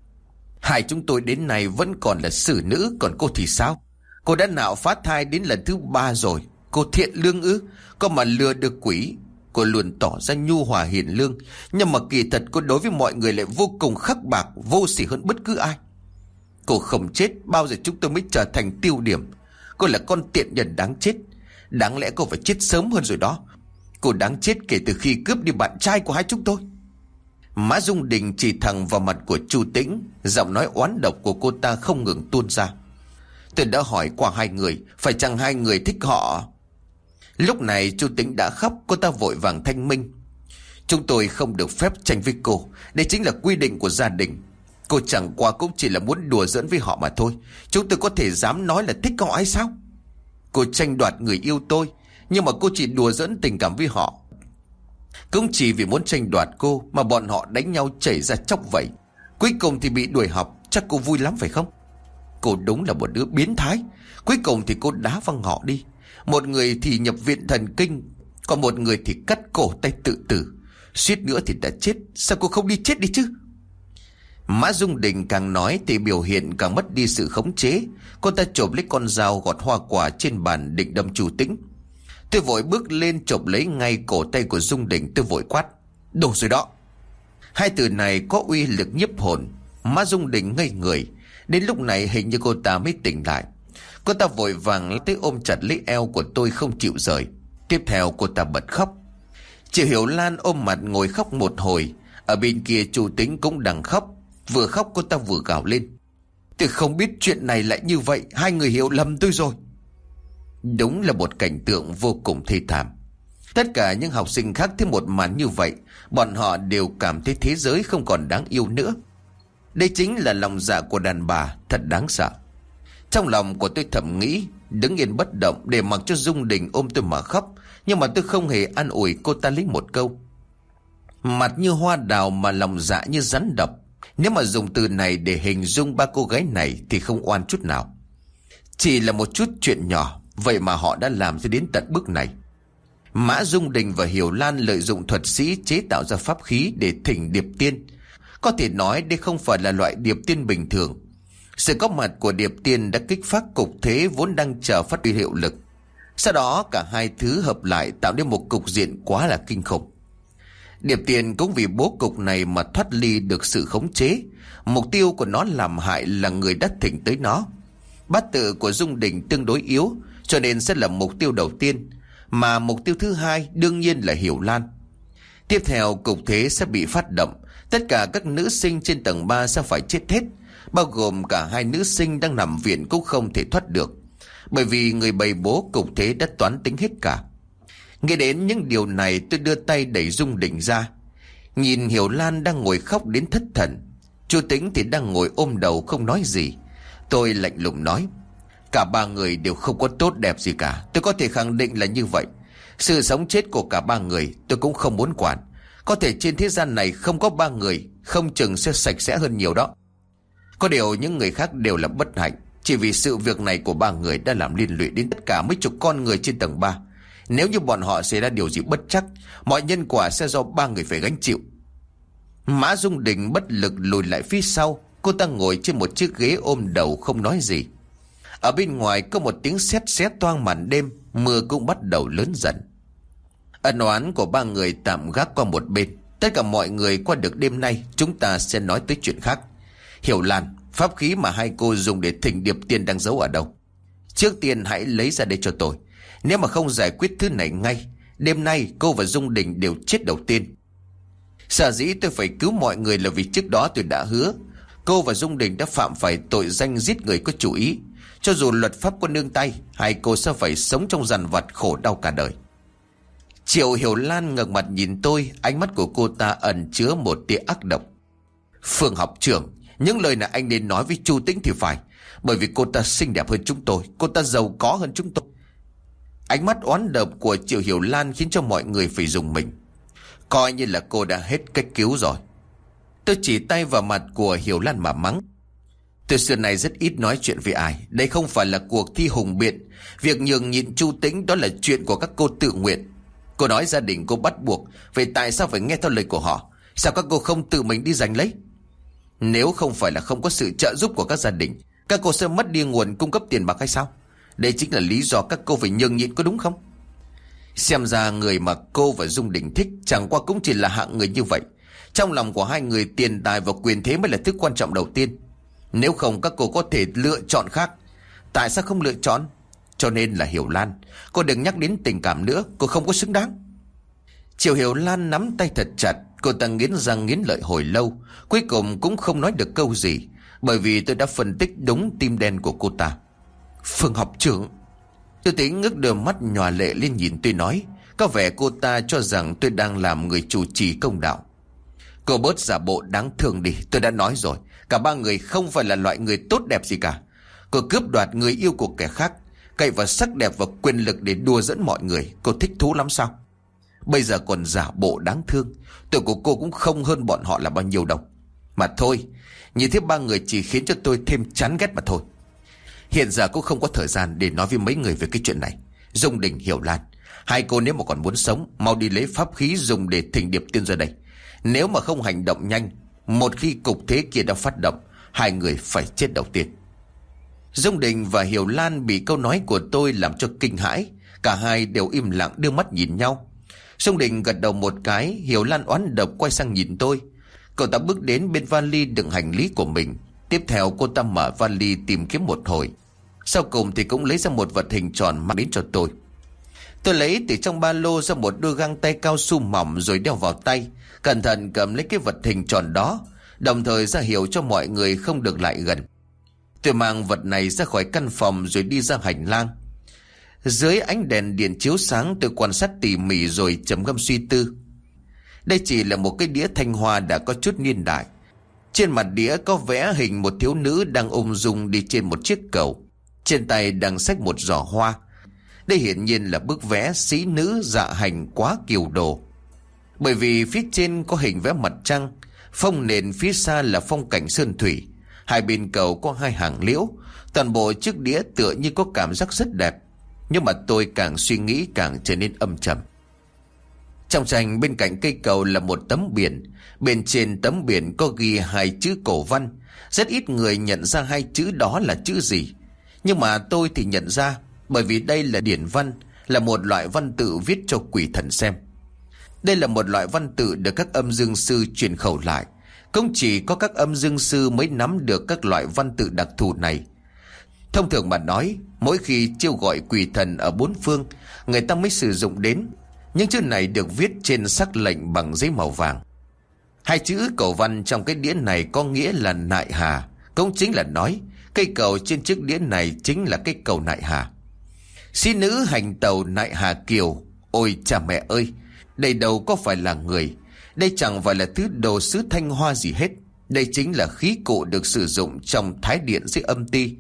Hai chúng tôi đến nay vẫn còn là xử nữ, còn cô thì sao? Cô đã nạo phá thai đến lần thứ 3 rồi. Cô thiện lương ư? Có mà lừa được quỷ. Cô luôn tỏ ra nhu hòa hiền lương, nhưng mà kỳ thật cô đối với mọi người lại vô cùng khắc bạc, vô sỉ hơn bất cứ ai. Cô không chết, bao giờ chúng tôi mới trở thành tiêu điểm. Cô là con tiện nhân đáng chết. Đáng lẽ cô phải chết sớm hơn rồi đó. Cô đáng chết kể từ khi cướp đi bạn trai của hai chúng tôi. Mã Dung Đình chỉ thẳng vào mặt của Chu Tĩnh, giọng nói oán độc của cô ta không ngừng tuôn ra. Tôi đã hỏi qua hai người, phải chăng hai người thích họ? Lúc này Chu Tĩnh đã khóc. Cô ta vội vàng thanh minh. Chúng tôi không được phép tranh với cô. Đây chính là quy định của gia đình. Cô chẳng qua cũng chỉ là muốn đùa giỡn với họ mà thôi. Chúng tôi có thể dám nói là thích họ hay sao? Cô tranh đoạt người yêu tôi, nhưng mà cô chỉ đùa giỡn tình cảm với họ. Cũng chỉ vì muốn tranh đoạt cô mà bọn họ đánh nhau chảy ra chóc vẩy. Cuối cùng thì bị đuổi học. Chắc cô vui lắm phải không? Cô đúng là một đứa biến thái. Cuối cùng thì cô đá văng họ đi. Một người thì nhập viện thần kinh, còn một người thì cắt cổ tay tự tử. Suýt nữa thì đã chết. Sao cô không đi chết đi chứ? Mã Dung Đình càng nói thì biểu hiện càng mất đi sự khống chế. Cô ta chộp lấy con dao gọt hoa quả trên bàn định đâm Chu Tĩnh. Tôi vội bước lên chộp lấy ngay cổ tay của Dung Đình. Tôi vội quát. Đủ rồi đó. Hai từ này có uy lực nhiếp hồn. Mã Dung Đình ngây người. Đến lúc này hình như cô ta mới tỉnh lại. Cô ta vội vàng tới ôm chặt lấy eo của tôi không chịu rời. Tiếp theo cô ta bật khóc. Chị Hiểu Lan ôm mặt ngồi khóc một hồi. Ở bên kia Chu Tĩnh cũng đang khóc. Vừa khóc cô ta vừa gào lên. Tôi không biết chuyện này lại như vậy. Hai người hiểu lầm tôi rồi. Đúng là một cảnh tượng vô cùng thê thảm. Tất cả những học sinh khác thấy một màn như vậy, bọn họ đều cảm thấy thế giới không còn đáng yêu nữa. Đây chính là lòng dạ của đàn bà, thật đáng sợ. Trong lòng của tôi thầm nghĩ, đứng yên bất động để mặc cho Dung Đình ôm tôi mà khóc. Nhưng mà tôi không hề an ủi cô ta lấy một câu. Mặt như hoa đào mà lòng dạ như rắn độc. Nếu mà dùng từ này để hình dung ba cô gái này thì không oan chút nào. Chỉ là một chút chuyện nhỏ, vậy mà họ đã làm cho đến tận bước này. Mã Dung Đình và Hiểu Lan lợi dụng thuật sĩ chế tạo ra pháp khí để thỉnh điệp tiên. Có thể nói đây không phải là loại điệp tiên bình thường. Sự có mặt của điệp tiên đã kích phát cục thế vốn đang chờ phát huy hiệu lực. Sau đó cả hai thứ hợp lại tạo nên một cục diện quá là kinh khủng. Điệp tiên cũng vì bố cục này mà thoát ly được sự khống chế. Mục tiêu của nó làm hại là người đã thỉnh tới nó. Bát tự của Dung Đình tương đối yếu, cho nên sẽ là mục tiêu đầu tiên. Mà mục tiêu thứ hai đương nhiên là Hiểu Lan. Tiếp theo cục thế sẽ bị phát động. Tất cả các nữ sinh trên tầng 3 sẽ phải chết hết, bao gồm cả hai nữ sinh đang nằm viện cũng không thể thoát được. Bởi vì người bày bố cục thế đã toán tính hết cả. Nghe đến những điều này, tôi đưa tay đẩy Dung Đình ra. Nhìn Hiểu Lan đang ngồi khóc đến thất thần, Chu Tĩnh thì đang ngồi ôm đầu không nói gì. Tôi lạnh lùng nói: cả ba người đều không có tốt đẹp gì cả. Tôi có thể khẳng định là như vậy. Sự sống chết của cả ba người tôi cũng không muốn quản. Có thể trên thế gian này không có ba người, không chừng sẽ sạch sẽ hơn nhiều đó. Có điều những người khác đều là bất hạnh. Chỉ vì sự việc này của ba người đã làm liên lụy đến tất cả mấy chục con người trên tầng 3. Nếu như bọn họ xảy ra điều gì bất trắc, mọi nhân quả sẽ do ba người phải gánh chịu. Mã Dung Đình bất lực lùi lại phía sau. Cô ta ngồi trên một chiếc ghế ôm đầu không nói gì. Ở bên ngoài có một tiếng sét xé toang màn đêm. Mưa cũng bắt đầu lớn dần. Ân oán của ba người tạm gác qua một bên. Tất cả mọi người qua được đêm nay, chúng ta sẽ nói tới chuyện khác. Hiểu Lan, pháp khí mà hai cô dùng để thỉnh điệp tiên đang giấu ở đâu? Trước tiên hãy lấy ra đây cho tôi. Nếu mà không giải quyết thứ này ngay, đêm nay cô và Dung Đình đều chết đầu tiên. Sở dĩ tôi phải cứu mọi người là vì trước đó tôi đã hứa cô và Dung Đình đã phạm phải tội danh giết người có chủ ý. Cho dù luật pháp có nương tay, hai cô sẽ phải sống trong dằn vặt khổ đau cả đời. Triệu Hiểu Lan ngẩng mặt nhìn tôi, ánh mắt của cô ta ẩn chứa một tia ác độc. Phương học trưởng, những lời này anh nên nói với Chu Tĩnh thì phải. Bởi vì cô ta xinh đẹp hơn chúng tôi, cô ta giàu có hơn chúng tôi. Ánh mắt oán độc của Triệu Hiểu Lan khiến cho mọi người phải rùng mình. Coi như là cô đã hết cách cứu rồi. Tôi chỉ tay vào mặt của Hiểu Lan mà mắng. Tôi xưa này rất ít nói chuyện với ai. Đây không phải là cuộc thi hùng biện. Việc nhường nhịn Chu Tĩnh đó là chuyện của các cô tự nguyện. Cô nói gia đình cô bắt buộc, vậy tại sao phải nghe theo lời của họ? Sao các cô không tự mình đi giành lấy? Nếu không phải là không có sự trợ giúp của các gia đình, các cô sẽ mất đi nguồn cung cấp tiền bạc hay sao? Đây chính là lý do các cô phải nhường nhịn, có đúng không? Xem ra người mà cô và Dung Đình thích chẳng qua cũng chỉ là hạng người như vậy. Trong lòng của hai người, tiền tài và quyền thế mới là thứ quan trọng đầu tiên. Nếu không các cô có thể lựa chọn khác. Tại sao không lựa chọn? Cho nên là Hiểu Lan, cô đừng nhắc đến tình cảm nữa, cô không có xứng đáng. Triệu Hiểu Lan nắm tay thật chặt. Cô ta nghiến răng nghiến lợi hồi lâu, cuối cùng cũng không nói được câu gì. Bởi vì tôi đã phân tích đúng tim đen của cô ta. Phương học trưởng. Tôi tính ngước đôi mắt nhòa lệ lên nhìn tôi nói. Có vẻ cô ta cho rằng tôi đang làm người chủ trì công đạo. Cô bớt giả bộ đáng thương đi. Tôi đã nói rồi, cả ba người không phải là loại người tốt đẹp gì cả. Cô cướp đoạt người yêu của kẻ khác, cậy vào sắc đẹp và quyền lực để đùa dẫn mọi người. Cô thích thú lắm sao? Bây giờ còn giả bộ đáng thương. Tuổi của cô cũng không hơn bọn họ là bao nhiêu đâu. Mà thôi, nhìn thấy ba người chỉ khiến cho tôi thêm chán ghét mà thôi. Hiện giờ cũng không có thời gian để nói với mấy người về cái chuyện này. Dung Đình, Hiểu Lan, hai cô nếu mà còn muốn sống, mau đi lấy pháp khí dùng để thỉnh điệp tiên ra đây. Nếu mà không hành động nhanh, một khi cục thế kia đã phát động, hai người phải chết đầu tiên. Dung Đình và Hiểu Lan bị câu nói của tôi làm cho kinh hãi. Cả hai đều im lặng đưa mắt nhìn nhau. Dung Đình gật đầu một cái. Hiểu Lan oán độc quay sang nhìn tôi. Cậu ta bước đến bên vali đựng hành lý của mình. Tiếp theo cô ta mở vali tìm kiếm một hồi. Sau cùng thì cũng lấy ra một vật hình tròn mang đến cho tôi. Tôi lấy từ trong ba lô ra một đôi găng tay cao su mỏng rồi đeo vào tay, cẩn thận cầm lấy cái vật hình tròn đó, đồng thời ra hiệu cho mọi người không được lại gần. Tôi mang vật này ra khỏi căn phòng rồi đi ra hành lang. Dưới ánh đèn điện chiếu sáng, tôi quan sát tỉ mỉ rồi trầm ngâm suy tư. Đây chỉ là một cái đĩa thanh hoa đã có chút niên đại. Trên mặt đĩa có vẽ hình một thiếu nữ đang ung dung đi trên một chiếc cầu, trên tay đang xách một giỏ hoa. Đây hiển nhiên là bức vẽ sĩ nữ dạ hành quá kiều đồ. Bởi vì phía trên có hình vẽ mặt trăng, phông nền phía xa là phong cảnh sơn thủy, hai bên cầu có hai hàng liễu. Toàn bộ chiếc đĩa tựa như có cảm giác rất đẹp. Nhưng mà tôi càng suy nghĩ càng trở nên âm trầm. Trong tranh bên cạnh cây cầu là một tấm biển. Bên trên tấm biển có ghi 2 chữ cổ văn. Rất ít người nhận ra 2 chữ đó là chữ gì. Nhưng mà tôi thì nhận ra, bởi vì đây là điển văn, là một loại văn tự viết cho quỷ thần xem. Đây là một loại văn tự được các âm dương sư truyền khẩu lại. Cũng chỉ có các âm dương sư mới nắm được các loại văn tự đặc thù này. Thông thường mà nói, mỗi khi chiêu gọi quỷ thần ở 4 phương, người ta mới sử dụng đến. Những chữ này được viết trên sắc lệnh bằng giấy màu vàng. 2 chữ cổ văn trong cái đĩa này có nghĩa là nại hà. Cũng chính là nói cây cầu trên chiếc đĩa này chính là cây cầu nại hà. Sĩ nữ hành tàu nại hà kiều. Ôi cha mẹ ơi, đây đâu có phải là người. Đây chẳng phải là thứ đồ sứ Thanh Hoa gì hết. Đây chính là khí cụ được sử dụng trong thái điện dưới âm ti.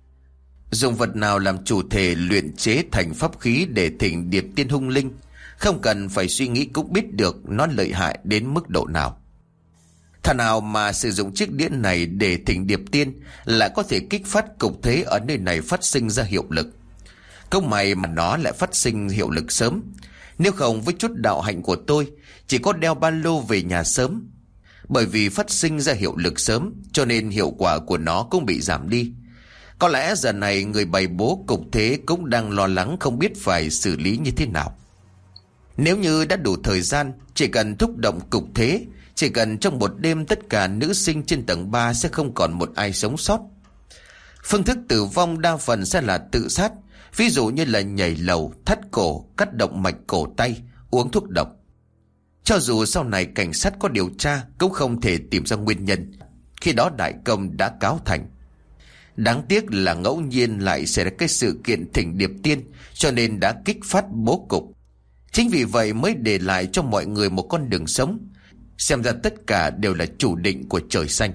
Dùng vật nào làm chủ thể luyện chế thành pháp khí để thỉnh điệp tiên hung linh. Không cần phải suy nghĩ cũng biết được nó lợi hại đến mức độ nào. Thà nào mà sử dụng chiếc đĩa này để thỉnh điệp tiên lại có thể kích phát cục thế ở nơi này phát sinh ra hiệu lực. Không may mà nó lại phát sinh hiệu lực sớm. Nếu không với chút đạo hạnh của tôi, chỉ có đeo ba lô về nhà sớm. Bởi vì phát sinh ra hiệu lực sớm, cho nên hiệu quả của nó cũng bị giảm đi. Có lẽ giờ này người bày bố cục thế cũng đang lo lắng không biết phải xử lý như thế nào. Nếu như đã đủ thời gian, chỉ cần thúc động cục thế, chỉ cần trong một đêm tất cả nữ sinh trên tầng 3 sẽ không còn một ai sống sót. Phương thức tử vong đa phần sẽ là tự sát, ví dụ như là nhảy lầu, thắt cổ, cắt động mạch cổ tay, uống thuốc độc. Cho dù sau này cảnh sát có điều tra cũng không thể tìm ra nguyên nhân. Khi đó đại công đã cáo thành. Đáng tiếc là ngẫu nhiên lại xảy ra cái sự kiện thỉnh điệp tiên, cho nên đã kích phát bố cục. Chính vì vậy mới để lại cho mọi người một con đường sống. Xem ra tất cả đều là chủ định của trời xanh.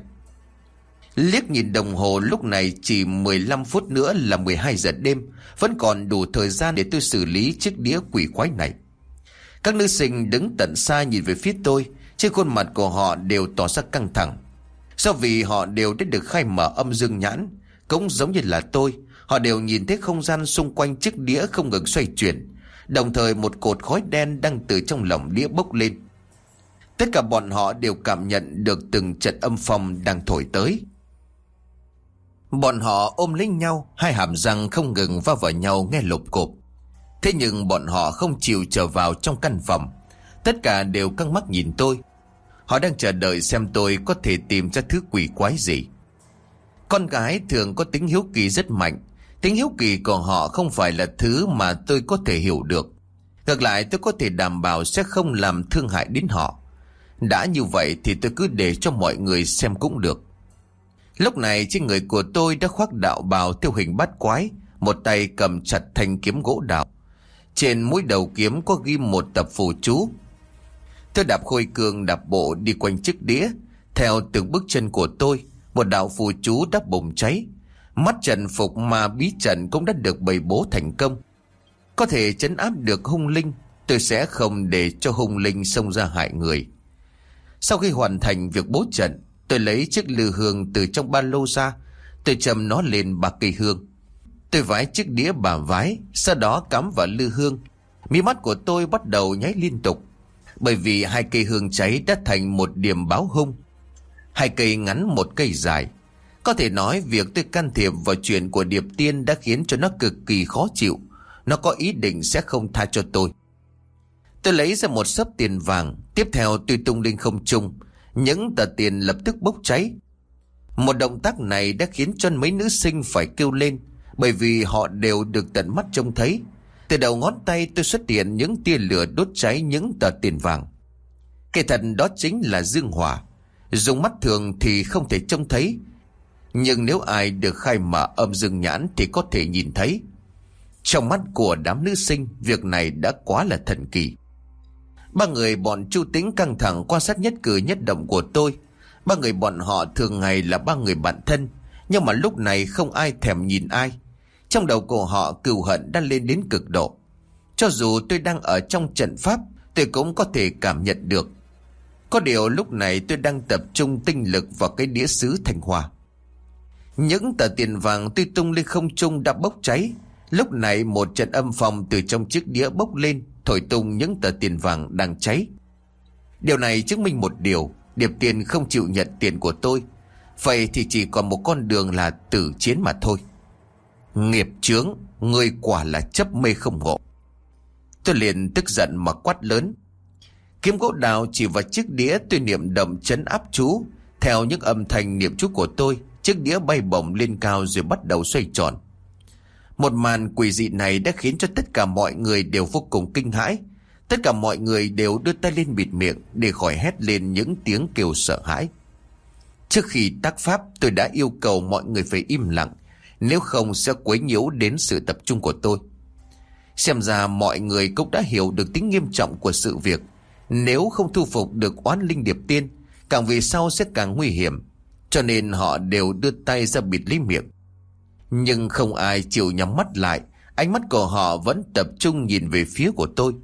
Liếc nhìn đồng hồ, lúc này chỉ 15 phút nữa là 12 giờ đêm. Vẫn còn đủ thời gian để tôi xử lý chiếc đĩa quỷ quái này. Các nữ sinh đứng tận xa nhìn về phía tôi. Trên khuôn mặt của họ đều tỏ ra căng thẳng. Do vì họ đều đã được khai mở âm dương nhãn. Cũng giống như là tôi, họ đều nhìn thấy không gian xung quanh chiếc đĩa không ngừng xoay chuyển. Đồng thời một cột khói đen đang từ trong lồng đĩa bốc lên. Tất cả bọn họ đều cảm nhận được từng trận âm phong đang thổi tới. Bọn họ ôm lấy nhau, hai hàm răng không ngừng va vào nhau nghe lộp cộp. Thế nhưng bọn họ không chịu trở vào trong căn phòng. Tất cả đều căng mắt nhìn tôi. Họ đang chờ đợi xem tôi có thể tìm ra thứ quỷ quái gì. Con gái thường có tính hiếu kỳ rất mạnh. Tính hiếu kỳ của họ không phải là thứ mà tôi có thể hiểu được. Ngược lại tôi có thể đảm bảo sẽ không làm thương hại đến họ. Đã như vậy thì tôi cứ để cho mọi người xem cũng được. Lúc này trên người của tôi đã khoác đạo bào theo hình bát quái, một tay cầm chặt thanh kiếm gỗ đào. Trên mũi đầu kiếm có ghi một tập phù chú. Tôi đạp khôi cương đạp bộ đi quanh chiếc đĩa. Theo từng bước chân của tôi, một đạo phù chú đã bùng cháy. Mắt trận phục mà bí trận cũng đã được bày bố thành công. Có thể trấn áp được hung linh, tôi sẽ không để cho hung linh xông ra hại người. Sau khi hoàn thành việc bố trận, tôi lấy chiếc lư hương từ trong ba lô ra. Tôi châm nó lên 3 cây hương. Tôi vái chiếc đĩa bà vái, sau đó cắm vào lư hương. Mí mắt của tôi bắt đầu nháy liên tục, bởi vì 2 cây hương cháy đã thành một điểm báo hung. 2 cây ngắn, 1 cây dài. Có thể nói việc tôi can thiệp vào chuyện của điệp tiên đã khiến cho nó cực kỳ khó chịu. Nó có ý định sẽ không tha cho tôi. Tôi lấy ra một xấp tiền vàng. Tiếp theo tôi tung lên không trung. Những tờ tiền lập tức bốc cháy. Một động tác này đã khiến cho mấy nữ sinh phải kêu lên, bởi vì họ đều được tận mắt trông thấy. Từ đầu ngón tay tôi xuất hiện những tia lửa đốt cháy những tờ tiền vàng. Cái thật đó chính là dương hỏa. Dùng mắt thường thì không thể trông thấy, nhưng nếu ai được khai mở âm dương nhãn thì có thể nhìn thấy. Trong mắt của đám nữ sinh, việc này đã quá là thần kỳ. 3 người bọn Chu Tĩnh căng thẳng quan sát nhất cử nhất động của tôi. 3 người bọn họ thường ngày là 3 người bạn thân, nhưng mà lúc này không ai thèm nhìn ai. Trong đầu của họ cừu hận đã lên đến cực độ. Cho dù tôi đang ở trong trận pháp, tôi cũng có thể cảm nhận được. Có điều lúc này tôi đang tập trung tinh lực vào cái đĩa sứ Thanh Hoa. Những tờ tiền vàng tuy tung lên không trung đã bốc cháy. Lúc này một trận âm phong từ trong chiếc đĩa bốc lên, thổi tung những tờ tiền vàng đang cháy. Điều này chứng minh một điều, Điệp Tiên không chịu nhận tiền của tôi. Vậy thì chỉ còn một con đường là tử chiến mà thôi. Nghiệp chướng, ngươi quả là chấp mê không ngộ. Tôi liền tức giận mà quát lớn. Kiếm gỗ đào chỉ vào chiếc đĩa, tôi niệm đậm trấn áp chú. Theo những âm thanh niệm chú của tôi, chiếc đĩa bay bổng lên cao rồi bắt đầu xoay tròn. Một màn quỷ dị này đã khiến cho tất cả mọi người đều vô cùng kinh hãi. Tất cả mọi người đều đưa tay lên bịt miệng để khỏi hét lên những tiếng kêu sợ hãi. Trước khi tác pháp, tôi đã yêu cầu mọi người phải im lặng, nếu không sẽ quấy nhiễu đến sự tập trung của tôi. Xem ra mọi người cũng đã hiểu được tính nghiêm trọng của sự việc. Nếu không thu phục được oán linh Điệp Tiên, càng về sau sẽ càng nguy hiểm. Cho nên họ đều đưa tay ra bịt lấy miệng. Nhưng không ai chịu nhắm mắt lại. Ánh mắt của họ vẫn tập trung nhìn về phía của tôi.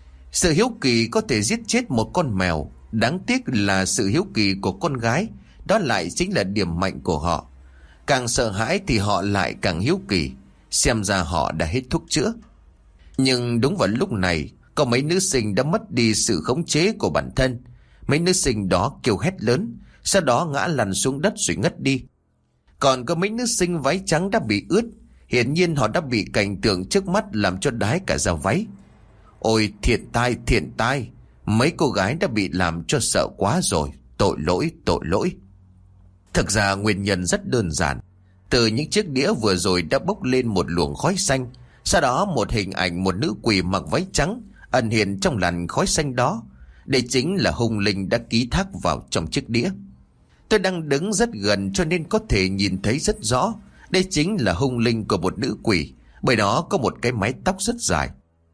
Sự hiếu kỳ có thể giết chết một con mèo. Đáng tiếc là sự hiếu kỳ của con gái, đó lại chính là điểm mạnh của họ. Càng sợ hãi thì họ lại càng hiếu kỳ. Xem ra họ đã hết thuốc chữa. Nhưng đúng vào lúc này, có mấy nữ sinh đã mất đi sự khống chế của bản thân. Mấy nữ sinh đó kêu hét lớn, sau đó ngã lăn xuống đất rồi ngất đi. Còn có mấy nữ sinh váy trắng đã bị ướt. Hiển nhiên họ đã bị cảnh tượng trước mắt làm cho đái cả da váy. Ôi thiện tai, mấy cô gái đã bị làm cho sợ quá rồi. Tội lỗi. Thực ra nguyên nhân rất đơn giản. Từ những chiếc đĩa vừa rồi đã bốc lên một luồng khói xanh. Sau đó một hình ảnh một nữ quỷ mặc váy trắng ẩn hiện trong làn khói xanh đó. Đây chính là hung linh đã ký thác vào trong chiếc đĩa. Tôi đang đứng rất gần cho nên có thể nhìn thấy rất rõ. Đây chính là hung linh của một nữ quỷ, bởi đó có một cái mái tóc rất dài.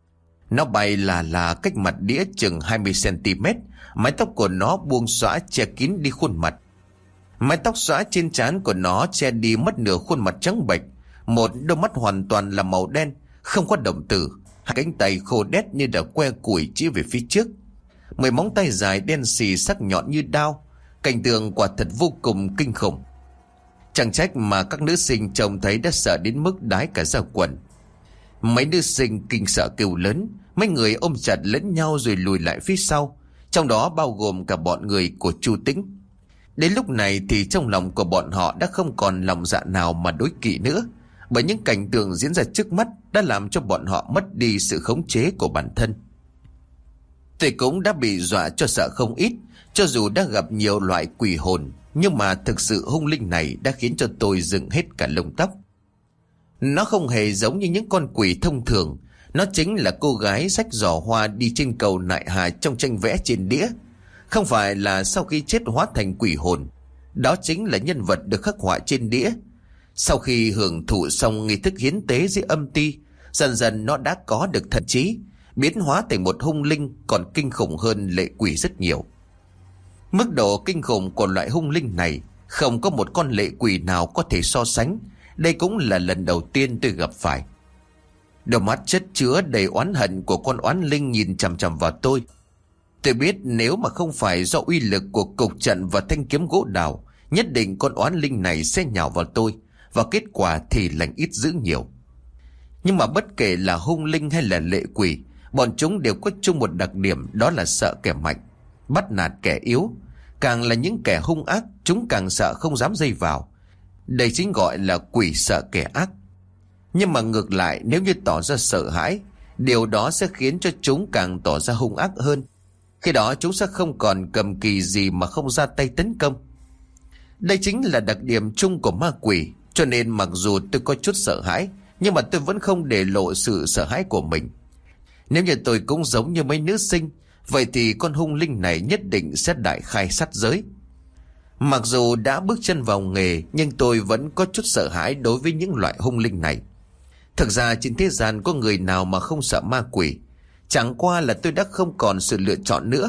Nó bay là cách mặt đĩa chừng 20cm. Mái tóc của nó buông xõa che kín đi khuôn mặt. Mái tóc xõa trên trán của nó che đi mất nửa khuôn mặt trắng bệch. Một đôi mắt hoàn toàn là màu đen, không có động tử. Hai cánh tay khô đét như đã que củi chỉ về phía trước. 10 móng tay dài đen xì sắc nhọn như đao. Cảnh tượng quả thật vô cùng kinh khủng. Chẳng trách mà các nữ sinh trông thấy đã sợ đến mức đái cả da quần. Mấy nữ sinh kinh sợ kêu lớn. Mấy người ôm chặt lẫn nhau rồi lùi lại phía sau, trong đó bao gồm cả bọn người của Chu Tĩnh. Đến lúc này thì trong lòng của bọn họ đã không còn lòng dạ nào mà đối kỵ nữa, bởi những cảnh tượng diễn ra trước mắt đã làm cho bọn họ mất đi sự khống chế của bản thân. Tôi cũng đã bị dọa cho sợ không ít. Cho dù đã gặp nhiều loại quỷ hồn, nhưng mà thực sự hung linh này đã khiến cho tôi dựng hết cả lông tóc. Nó không hề giống như những con quỷ thông thường. Nó chính là cô gái xách giỏ hoa đi trên cầu nại hà trong tranh vẽ trên đĩa. Không phải là sau khi chết hóa thành quỷ hồn. Đó chính là nhân vật được khắc họa trên đĩa. Sau khi hưởng thụ xong nghi thức hiến tế dưới âm ti, dần dần nó đã có được thần trí, biến hóa thành một hung linh còn kinh khủng hơn lệ quỷ rất nhiều. Mức độ kinh khủng của loại hung linh này không có một con lệ quỷ nào có thể so sánh. Đây cũng là lần đầu tiên tôi gặp phải. Đôi mắt chất chứa đầy oán hận của con oán linh nhìn chằm chằm vào tôi. Tôi biết nếu mà không phải do uy lực của cục trận và thanh kiếm gỗ đào, nhất định con oán linh này sẽ nhào vào tôi, và kết quả thì lành ít dữ nhiều. Nhưng mà bất kể là hung linh hay là lệ quỷ, bọn chúng đều có chung một đặc điểm, đó là sợ kẻ mạnh, bắt nạt kẻ yếu. Càng là những kẻ hung ác, chúng càng sợ không dám dây vào. Đây chính gọi là quỷ sợ kẻ ác. Nhưng mà ngược lại, nếu như tỏ ra sợ hãi, điều đó sẽ khiến cho chúng càng tỏ ra hung ác hơn. Khi đó chúng sẽ không còn cầm kỳ gì mà không ra tay tấn công. Đây chính là đặc điểm chung của ma quỷ. Cho nên mặc dù tôi có chút sợ hãi, nhưng mà tôi vẫn không để lộ sự sợ hãi của mình. Nếu như tôi cũng giống như mấy nữ sinh, vậy thì con hung linh này nhất định sẽ đại khai sát giới. Mặc dù đã bước chân vào nghề, nhưng tôi vẫn có chút sợ hãi đối với những loại hung linh này. Thực ra trên thế gian có người nào mà không sợ ma quỷ. Chẳng qua là tôi đã không còn sự lựa chọn nữa.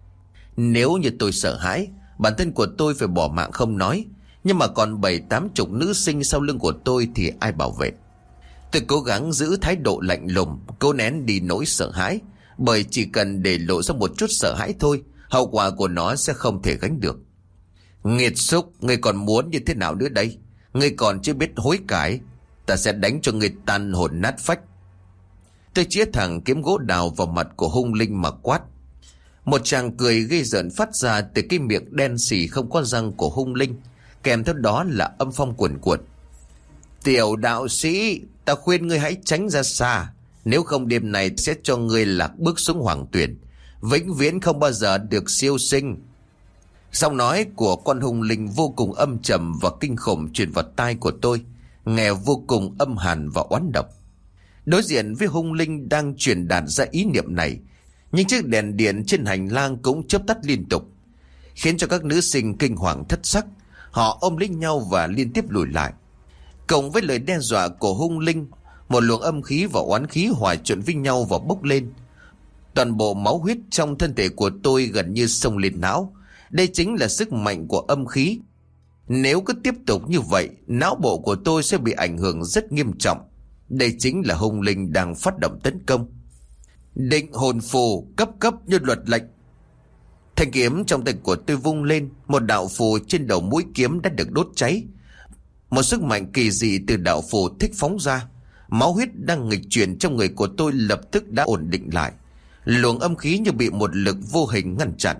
Nếu như tôi sợ hãi, bản thân của tôi phải bỏ mạng không nói, nhưng mà còn 7-80 nữ sinh sau lưng của tôi thì ai bảo vệ. Tôi cố gắng giữ thái độ lạnh lùng, cố nén đi nỗi sợ hãi, bởi chỉ cần để lộ ra một chút sợ hãi thôi, hậu quả của nó sẽ không thể gánh được. Nghiệt xúc, ngươi còn muốn như thế nào nữa đây? Ngươi còn chưa biết hối cải, ta sẽ đánh cho ngươi tan hồn nát phách. Tôi chĩa thẳng kiếm gỗ đào vào mặt của hung linh mà quát. Một tràng cười ghê rợn phát ra từ cái miệng đen xì không có răng của hung linh, kèm theo đó là âm phong cuồn cuộn. Tiểu đạo sĩ, ta khuyên ngươi hãy tránh ra xa, nếu không đêm này sẽ cho ngươi lạc bước xuống hoàng tuyển, vĩnh viễn không bao giờ được siêu sinh. Giọng nói của con hung linh vô cùng âm trầm và kinh khủng truyền vào tai của tôi, nghe vô cùng âm hàn và oán độc. Đối diện với hung linh đang truyền đạt ra ý niệm này, những chiếc đèn điện trên hành lang cũng chớp tắt liên tục, khiến cho các nữ sinh kinh hoàng thất sắc. Họ ôm lấy nhau và liên tiếp lùi lại. Cộng với lời đe dọa của hung linh, một luồng âm khí và oán khí hòa trộn với nhau và bốc lên. Toàn bộ máu huyết trong thân thể của tôi gần như xông lên não. Đây chính là sức mạnh của âm khí. Nếu cứ tiếp tục như vậy, não bộ của tôi sẽ bị ảnh hưởng rất nghiêm trọng. Đây chính là hung linh đang phát động tấn công. Định hồn phù cấp như luật lệnh. Thanh kiếm trong tay của tôi vung lên, một đạo phù trên đầu mũi kiếm đã được đốt cháy. Một sức mạnh kỳ dị từ đạo phù thích phóng ra. Máu huyết đang nghịch chuyển trong người của tôi lập tức đã ổn định lại. Luồng âm khí như bị một lực vô hình ngăn chặn.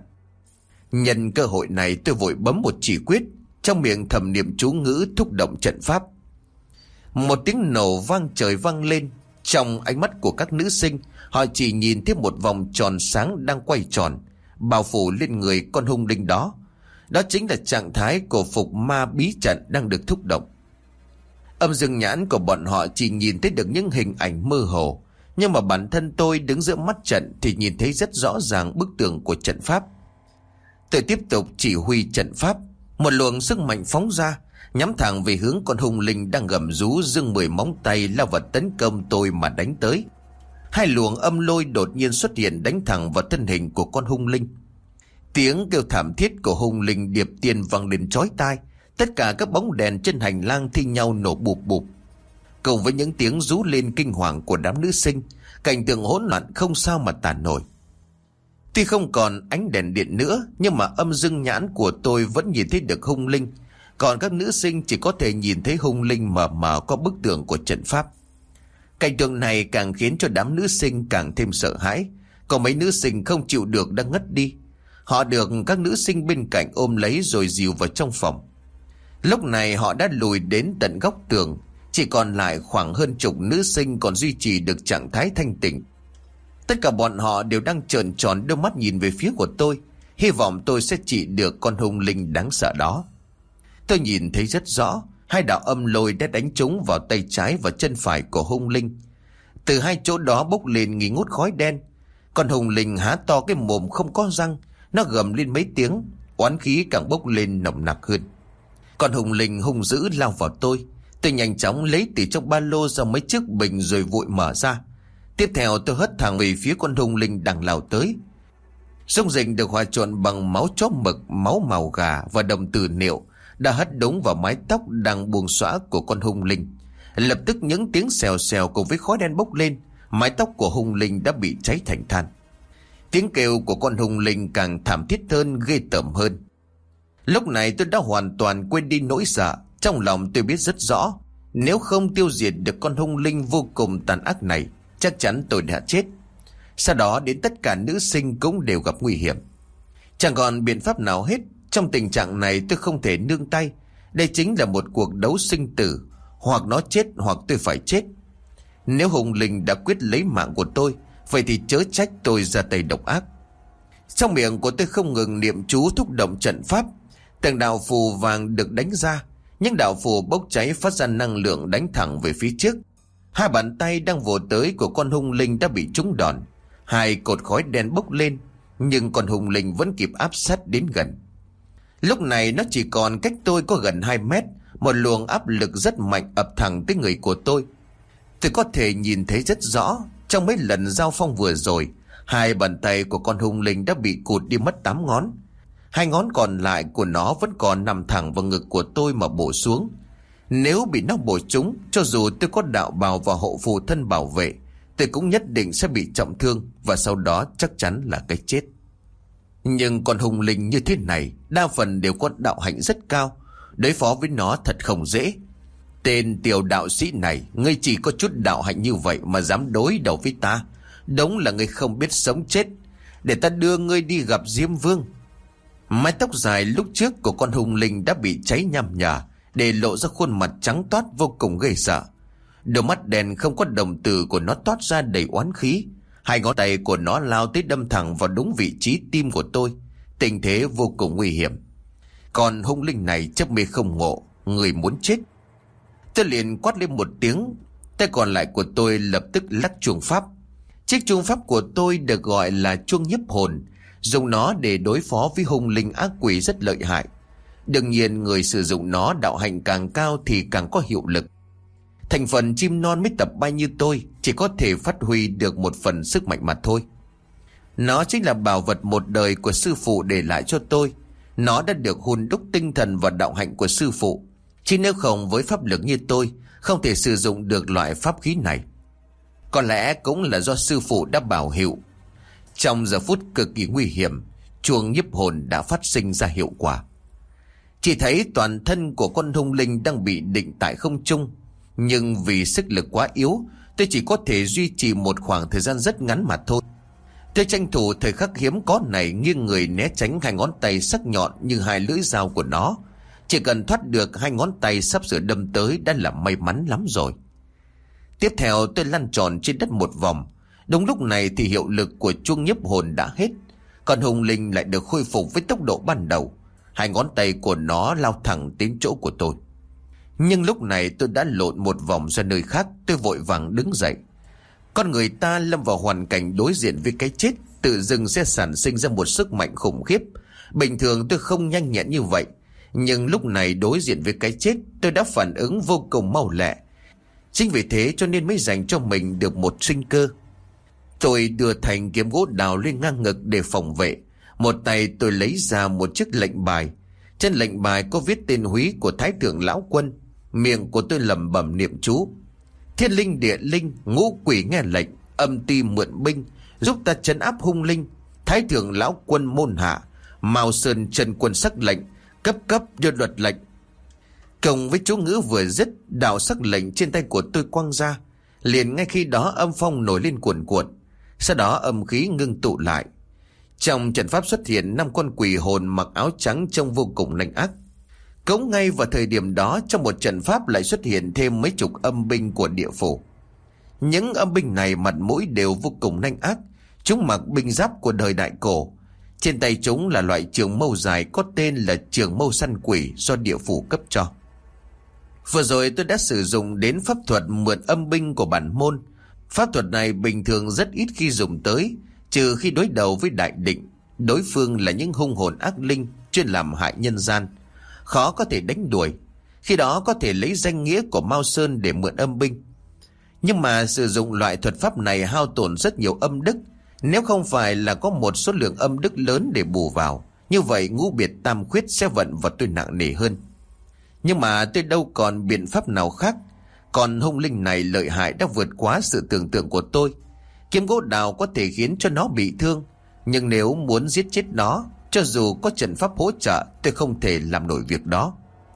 Nhân cơ hội này tôi vội bấm một chỉ quyết, trong miệng thầm niệm chú ngữ thúc động trận pháp. Một tiếng nổ vang trời vang lên. Trong ánh mắt của các nữ sinh, họ chỉ nhìn thấy một vòng tròn sáng đang quay tròn, bao phủ lên người con hung linh đó. Đó chính là trạng thái của phục ma bí trận đang được thúc động. Âm dương nhãn của bọn họ chỉ nhìn thấy được những hình ảnh mơ hồ, nhưng mà bản thân tôi đứng giữa mắt trận thì nhìn thấy rất rõ ràng bức tường của trận pháp. Tôi tiếp tục chỉ huy trận pháp. Một luồng sức mạnh phóng ra, nhắm thẳng về hướng con hung linh đang gầm rú giương 10 móng tay lao vào tấn công tôi mà đánh tới. Hai luồng âm lôi đột nhiên xuất hiện đánh thẳng vào thân hình của con hung linh. Tiếng kêu thảm thiết của hung linh điệp tiên vang lên chói tai. Tất cả các bóng đèn trên hành lang thi nhau nổ bụp bụp. Cùng với những tiếng rú lên kinh hoàng của đám nữ sinh, cảnh tượng hỗn loạn không sao mà tả nổi. Tuy không còn ánh đèn điện nữa, nhưng mà âm dương nhãn của tôi vẫn nhìn thấy được hung linh. Còn các nữ sinh chỉ có thể nhìn thấy hung linh mờ mờ qua bức tường của trận pháp. Cảnh tượng này càng khiến cho đám nữ sinh càng thêm sợ hãi. Có mấy nữ sinh không chịu được đang ngất đi. Họ được các nữ sinh bên cạnh ôm lấy rồi dìu vào trong phòng. Lúc này họ đã lùi đến tận góc tường. Chỉ còn lại khoảng hơn chục nữ sinh còn duy trì được trạng thái thanh tỉnh. Tất cả bọn họ đều đang trợn tròn đôi mắt nhìn về phía của tôi, hy vọng tôi sẽ trị được con hung linh đáng sợ đó. Tôi nhìn thấy rất rõ, hai đạo âm lôi đã đánh trúng vào tay trái và chân phải của hung linh. Từ hai chỗ đó bốc lên nghi ngút khói đen. Con hung linh há to cái mồm không có răng, nó gầm lên mấy tiếng, oán khí càng bốc lên nồng nặc hơn. Con hung linh hung dữ lao vào tôi. Tôi nhanh chóng lấy từ trong ba lô ra mấy chiếc bình rồi vội mở ra. Tiếp theo tôi hất thẳng về phía con hung linh đang lao tới. Dung dịch được hòa trộn bằng máu chó mực, máu màu gà và đồng tử niệu đã hất đúng vào mái tóc đang buông xõa của con hung linh. Lập tức những tiếng xèo xèo cùng với khói đen bốc lên, mái tóc của hung linh đã bị cháy thành than. Tiếng kêu của con hung linh càng thảm thiết hơn, ghê tởm hơn. Lúc này tôi đã hoàn toàn quên đi nỗi sợ. Trong lòng tôi biết rất rõ, nếu không tiêu diệt được con hung linh vô cùng tàn ác này, chắc chắn tôi đã chết. Sau đó đến tất cả nữ sinh cũng đều gặp nguy hiểm. Chẳng còn biện pháp nào hết. Trong tình trạng này tôi không thể nương tay. Đây chính là một cuộc đấu sinh tử. Hoặc nó chết hoặc tôi phải chết. Nếu hung linh đã quyết lấy mạng của tôi, vậy thì chớ trách tôi ra tay độc ác. Trong miệng của tôi không ngừng niệm chú thúc động trận pháp. Từng đạo phù vàng được đánh ra. Những đạo phù bốc cháy phát ra năng lượng đánh thẳng về phía trước. Hai bàn tay đang vồ tới của con hung linh đã bị trúng đòn. Hai cột khói đen bốc lên, nhưng con hung linh vẫn kịp áp sát đến gần. Lúc này nó chỉ còn cách tôi có gần 2 mét. Một luồng áp lực rất mạnh ập thẳng tới người của tôi. Tôi có thể nhìn thấy rất rõ. Trong mấy lần giao phong vừa rồi, hai bàn tay của con hung linh đã bị cụt đi mất 8 ngón. 2 ngón còn lại của nó vẫn còn nằm thẳng vào ngực của tôi mà bổ xuống. Nếu bị nó bổ trúng, cho dù tôi có đạo bào và hộ phù thân bảo vệ, tôi cũng nhất định sẽ bị trọng thương, và sau đó chắc chắn là cái chết. Nhưng con hung linh như thế này đa phần đều có đạo hạnh rất cao. Đối phó với nó thật không dễ. Tên tiểu đạo sĩ này, ngươi chỉ có chút đạo hạnh như vậy mà dám đối đầu với ta, đúng là ngươi không biết sống chết. Để ta đưa ngươi đi gặp Diêm Vương. Mái tóc dài lúc trước của con hung linh đã bị cháy nham nhở, để lộ ra khuôn mặt trắng toát vô cùng ghê sợ. Đôi mắt đen không có đồng tử của nó toát ra đầy oán khí. Hai ngón tay của nó lao tới đâm thẳng vào đúng vị trí tim của tôi. Tình thế vô cùng nguy hiểm. Còn hung linh này chấp mê không ngộ, người muốn chết. Tôi liền quát lên một tiếng. Tay còn lại của tôi lập tức lắc chuông pháp. Chiếc chuông pháp của tôi được gọi là chuông nhiếp hồn, dùng nó để đối phó với hung linh ác quỷ rất lợi hại. Đương nhiên người sử dụng nó đạo hạnh càng cao thì càng có hiệu lực. Thành phần chim non mới tập bay như tôi chỉ có thể phát huy được một phần sức mạnh mà thôi. Nó chính là bảo vật một đời của sư phụ để lại cho tôi. Nó đã được hun đúc tinh thần và đạo hạnh của sư phụ, chứ nếu không với pháp lực như tôi không thể sử dụng được loại pháp khí này. Có lẽ cũng là do sư phụ đã bảo hiệu. Trong giờ phút cực kỳ nguy hiểm, chuông nhiếp hồn đã phát sinh ra hiệu quả. Chỉ thấy toàn thân của con hung linh đang bị định tại không trung, nhưng vì sức lực quá yếu, tôi chỉ có thể duy trì một khoảng thời gian rất ngắn mà thôi. Tôi tranh thủ thời khắc hiếm có này, nghiêng người né tránh hai ngón tay sắc nhọn như hai lưỡi dao của nó. Chỉ cần thoát được hai ngón tay sắp sửa đâm tới đã là may mắn lắm rồi. Tiếp theo tôi lăn tròn trên đất một vòng. Đúng lúc này thì hiệu lực của chuông nhiếp hồn đã hết. Còn hung linh lại được khôi phục với tốc độ ban đầu. Hai ngón tay của nó lao thẳng đến chỗ của tôi. Nhưng lúc này tôi đã lộn một vòng ra nơi khác. Tôi vội vàng đứng dậy. Con người ta lâm vào hoàn cảnh đối diện với cái chết, tự dưng sẽ sản sinh ra một sức mạnh khủng khiếp. Bình thường tôi không nhanh nhẹn như vậy, nhưng lúc này đối diện với cái chết, tôi đã phản ứng vô cùng mau lẹ. Chính vì thế cho nên mới dành cho mình được một sinh cơ. Tôi đưa thanh kiếm gỗ đào lên ngang ngực để phòng vệ. Một tay tôi lấy ra một chiếc lệnh bài. Trên lệnh bài có viết tên húy của Thái Thượng Lão Quân. Miệng của tôi lẩm bẩm niệm chú: Thiên linh địa linh, ngũ quỷ nghe lệnh, âm ti mượn binh, giúp ta trấn áp hung linh. Thái Thượng Lão Quân môn hạ, Mao Sơn Trần Quân sắc lệnh, cấp cấp đưa luật lệnh. Cùng với chú ngữ vừa dứt, đạo sắc lệnh trên tay của tôi quăng ra. Liền ngay khi đó âm phong nổi lên cuồn cuộn. Sau đó âm khí ngưng tụ lại. Trong trận pháp xuất hiện 5 con quỷ hồn mặc áo trắng trông vô cùng lạnh ác. Cũng ngay vào thời điểm đó, trong một trận pháp lại xuất hiện thêm mấy chục âm binh của địa phủ. Những âm binh này mặt mũi đều vô cùng nhanh ác. Chúng mặc binh giáp của đời đại cổ. Trên tay chúng là loại trường mâu dài có tên là trường mâu săn quỷ do địa phủ cấp cho. Vừa rồi tôi đã sử dụng đến pháp thuật mượn âm binh của bản môn. Pháp thuật này bình thường rất ít khi dùng tới, trừ khi đối đầu với đại định. Đối phương là những hung hồn ác linh chuyên làm hại nhân gian, khó có thể đánh đuổi. Khi đó có thể lấy danh nghĩa của Mao Sơn để mượn âm binh. Nhưng mà sử dụng loại thuật pháp này hao tổn rất nhiều âm đức. Nếu không phải là có một số lượng âm đức lớn để bù vào, như vậy ngũ biệt tam khuyết sẽ vận vào tôi nặng nề hơn. Nhưng mà tôi đâu còn biện pháp nào khác. Còn hung linh này lợi hại đã vượt quá sự tưởng tượng của tôi. Kiếm gỗ đào có thể khiến cho nó bị thương, nhưng nếu muốn giết chết nó, cho dù có trận pháp hỗ trợ, tôi không thể làm nổi việc đó.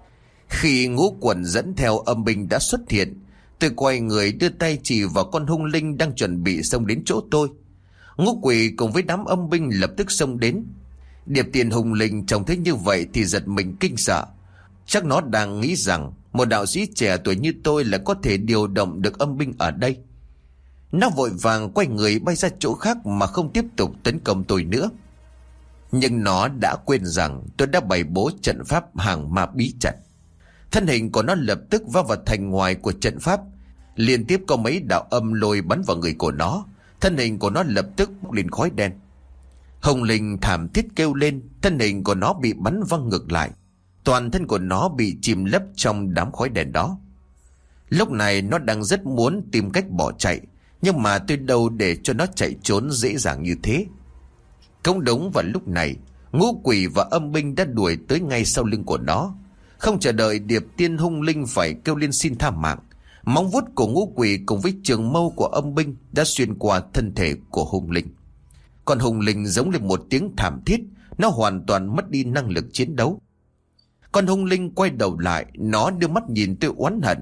Khi ngũ quần dẫn theo âm binh đã xuất hiện, tôi quay người đưa tay chỉ vào con hung linh đang chuẩn bị xông đến chỗ tôi. Ngũ quỷ cùng với đám âm binh lập tức xông đến. Điệp tiền hung linh trông thấy như vậy thì giật mình kinh sợ. Chắc nó đang nghĩ rằng một đạo sĩ trẻ tuổi như tôi là có thể điều động được âm binh ở đây. Nó vội vàng quay người bay ra chỗ khác mà không tiếp tục tấn công tôi nữa. Nhưng nó đã quên rằng tôi đã bày bố trận pháp hàng ma bí trận. Thân hình của nó lập tức vào thành ngoài của trận pháp. Liên tiếp có mấy đạo âm lôi bắn vào người của nó. Thân hình của nó lập tức bốc lên khói đen. Hồng linh thảm thiết kêu lên. Thân hình của nó bị bắn văng ngược lại. Toàn thân của nó bị chìm lấp trong đám khói đen đó. Lúc này nó đang rất muốn tìm cách bỏ chạy, nhưng mà tôi đâu để cho nó chạy trốn dễ dàng như thế. Cũng đúng vào lúc này, ngũ quỷ và âm binh đã đuổi tới ngay sau lưng của nó. Không chờ đợi điệp tiên hung linh phải kêu lên xin tha mạng, móng vuốt của ngũ quỷ cùng với trường mâu của âm binh đã xuyên qua thân thể của hung linh. Còn hung linh giống lên một tiếng thảm thiết, nó hoàn toàn mất đi năng lực chiến đấu. Con hung linh quay đầu lại, nó đưa mắt nhìn tôi oán hận,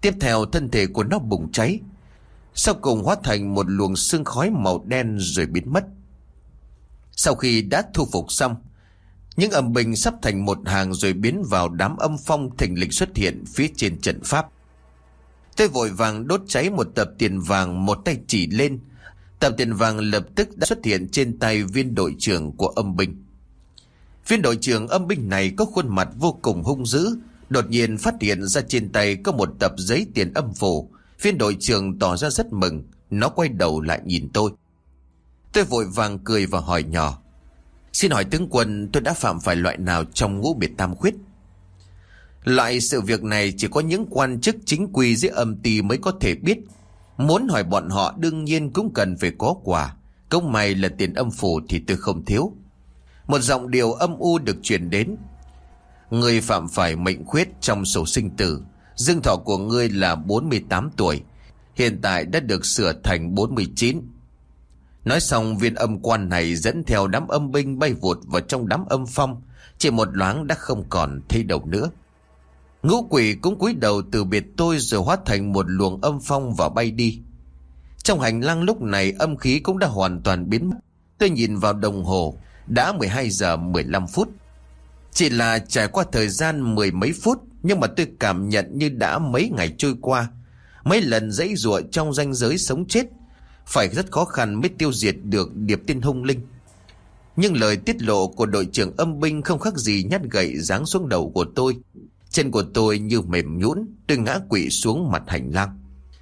Tiếp theo thân thể của nó bùng cháy, sau cùng hóa thành một luồng sương khói màu đen rồi biến mất. Sau khi đã thu phục xong, những âm binh sắp thành một hàng rồi biến vào đám âm phong thình lình xuất hiện phía trên trận pháp. Tôi vội vàng đốt cháy một tập tiền vàng, một tay chỉ lên. Tập tiền vàng lập tức đã xuất hiện trên tay viên đội trưởng của âm binh. Viên đội trưởng âm binh này có khuôn mặt vô cùng hung dữ, đột nhiên phát hiện ra trên tay có một tập giấy tiền âm phủ. Viên đội trưởng tỏ ra rất mừng, nó quay đầu lại nhìn tôi. Tôi vội vàng cười và hỏi nhỏ: "Xin hỏi tướng quân, tôi đã phạm phải loại nào trong ngũ biệt tam khuyết?" Loại sự việc này chỉ có những quan chức chính quy dưới âm ty mới có thể biết. Muốn hỏi bọn họ đương nhiên cũng cần phải có quà. Công may là tiền âm phủ thì tôi không thiếu. Một giọng điệu âm u được truyền đến: "Ngươi phạm phải mệnh khuyết trong sổ sinh tử. Dương thọ của ngươi là 48 tuổi, hiện tại đã được sửa thành 49. Nói xong, viên âm quan này dẫn theo đám âm binh bay vụt vào trong đám âm phong, chỉ một loáng đã không còn thấy đâu nữa. Ngũ quỷ cũng cúi đầu từ biệt tôi rồi hóa thành một luồng âm phong và bay đi. Trong hành lang lúc này âm khí cũng đã hoàn toàn biến mất. Tôi nhìn vào đồng hồ, đã 12 giờ 15 phút. Chỉ là trải qua thời gian mười mấy phút, nhưng mà tôi cảm nhận như đã mấy ngày trôi qua. Mấy lần giãy giụa trong ranh giới sống chết, phải rất khó khăn mới tiêu diệt được điệp tiên hung linh. Nhưng lời tiết lộ của đội trưởng âm binh không khác gì nhát gậy giáng xuống đầu của tôi. Chân của tôi như mềm nhũn, tôi ngã quỵ xuống mặt hành lang.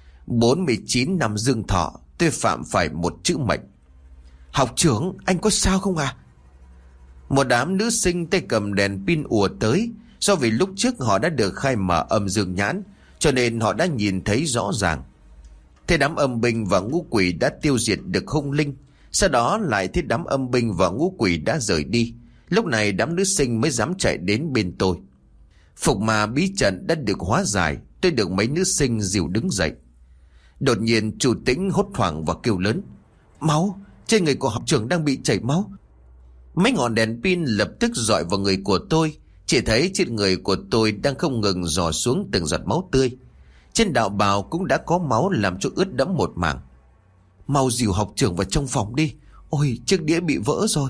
49 năm dương thọ, tôi phạm phải một chữ mệnh. "Học trưởng, anh có sao không à?" Một đám nữ sinh tay cầm đèn pin ùa tới. Do vì lúc trước họ đã được khai mở âm dương nhãn, cho nên họ đã nhìn thấy rõ ràng. Thế đám âm binh và ngũ quỷ đã tiêu diệt được hung linh. Sau đó lại thấy đám âm binh và ngũ quỷ đã rời đi. Lúc này đám nữ sinh mới dám chạy đến bên tôi. Phục ma bí trận đã được hóa giải, tôi được mấy nữ sinh dìu đứng dậy. Đột nhiên Chu Tĩnh hốt hoảng và kêu lớn: "Máu! Trên người của học trưởng đang bị chảy máu!" Mấy ngọn đèn pin lập tức dọi vào người của tôi. Chỉ thấy trên người của tôi đang không ngừng rò xuống từng giọt máu tươi. Trên đạo bào cũng đã có máu làm cho ướt đẫm một mảng. "Mau dìu học trưởng vào trong phòng đi. Ôi, chiếc đĩa bị vỡ rồi."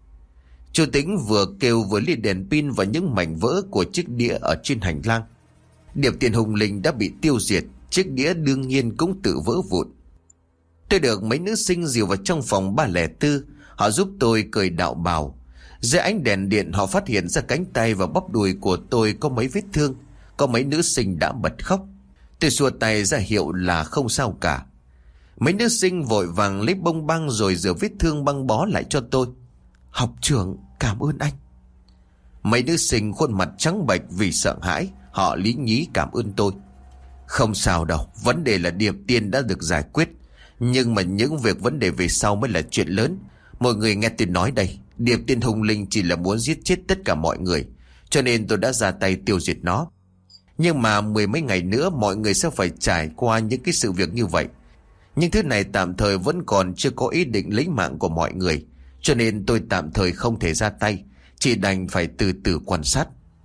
Chu Tĩnh vừa kêu vừa liếc đèn pin và những mảnh vỡ của chiếc đĩa ở trên hành lang. Điệp tiền hùng linh đã bị tiêu diệt, chiếc đĩa đương nhiên cũng tự vỡ vụn. Tôi được mấy nữ sinh dìu vào trong phòng 304. Họ giúp tôi cởi đạo bào. Dưới ánh đèn điện họ phát hiện ra cánh tay và bắp đùi của tôi có mấy vết thương. Có mấy nữ sinh đã bật khóc. Tôi xua tay ra hiệu là không sao cả. Mấy nữ sinh vội vàng lấy bông băng rồi rửa vết thương băng bó lại cho tôi. "Học trưởng, cảm ơn anh." Mấy nữ sinh khuôn mặt trắng bệch vì sợ hãi. Họ lý nhí cảm ơn tôi. "Không sao đâu, vấn đề là điệp tiên đã được giải quyết. Nhưng mà những việc vấn đề về sau mới là chuyện lớn. Mọi người nghe tôi nói đây, điệp tiên hung linh chỉ là muốn giết chết tất cả mọi người, cho nên tôi đã ra tay tiêu diệt nó. Nhưng mà mười mấy ngày nữa mọi người sẽ phải trải qua những cái sự việc như vậy. Nhưng thứ này tạm thời vẫn còn chưa có ý định lấy mạng của mọi người, cho nên tôi tạm thời không thể ra tay, chỉ đành phải từ từ quan sát.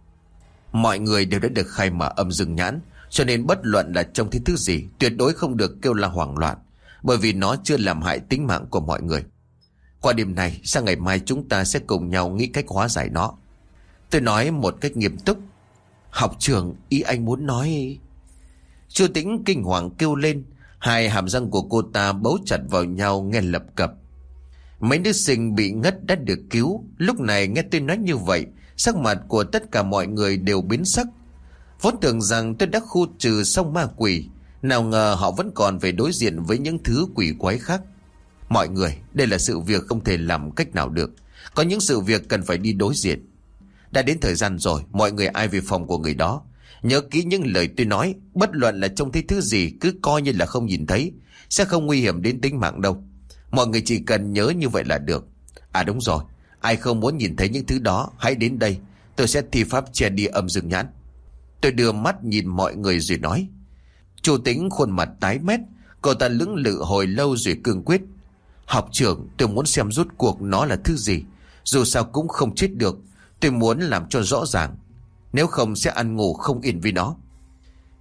Mọi người đều đã được khai mở âm dương nhãn, cho nên bất luận là trông thấy thứ gì tuyệt đối không được kêu la hoảng loạn, bởi vì nó chưa làm hại tính mạng của mọi người. Qua đêm này sang ngày mai chúng ta sẽ cùng nhau nghĩ cách hóa giải nó." Tôi nói một cách nghiêm túc. "Học trưởng, ý anh muốn nói..." Chu Tĩnh kinh hoàng kêu lên. Hai hàm răng của cô ta bấu chặt vào nhau nghe lập cập. Mấy nữ sinh bị ngất đã được cứu. Lúc này nghe tôi nói như vậy, sắc mặt của tất cả mọi người đều biến sắc. Vốn tưởng rằng tôi đã khu trừ xong ma quỷ, nào ngờ họ vẫn còn phải đối diện với những thứ quỷ quái khác. Mọi người, đây là sự việc không thể làm cách nào được. Có những sự việc cần phải đi đối diện. Đã đến thời gian rồi, mọi người ai về phòng của người đó. Nhớ kỹ những lời tôi nói, bất luận là trông thấy thứ gì cứ coi như là không nhìn thấy, sẽ không nguy hiểm đến tính mạng đâu. Mọi người chỉ cần nhớ như vậy là được. À đúng rồi, ai không muốn nhìn thấy những thứ đó, hãy đến đây, tôi sẽ thi pháp che đi âm dương nhãn." Tôi đưa mắt nhìn mọi người rồi nói. Chu Tĩnh khuôn mặt tái mét, cô ta lưỡng lự hồi lâu rồi cương quyết. "Học trưởng, tôi muốn xem rốt cuộc nó là thứ gì. Dù sao cũng không chết được. Tôi muốn làm cho rõ ràng, nếu không sẽ ăn ngủ không yên với nó."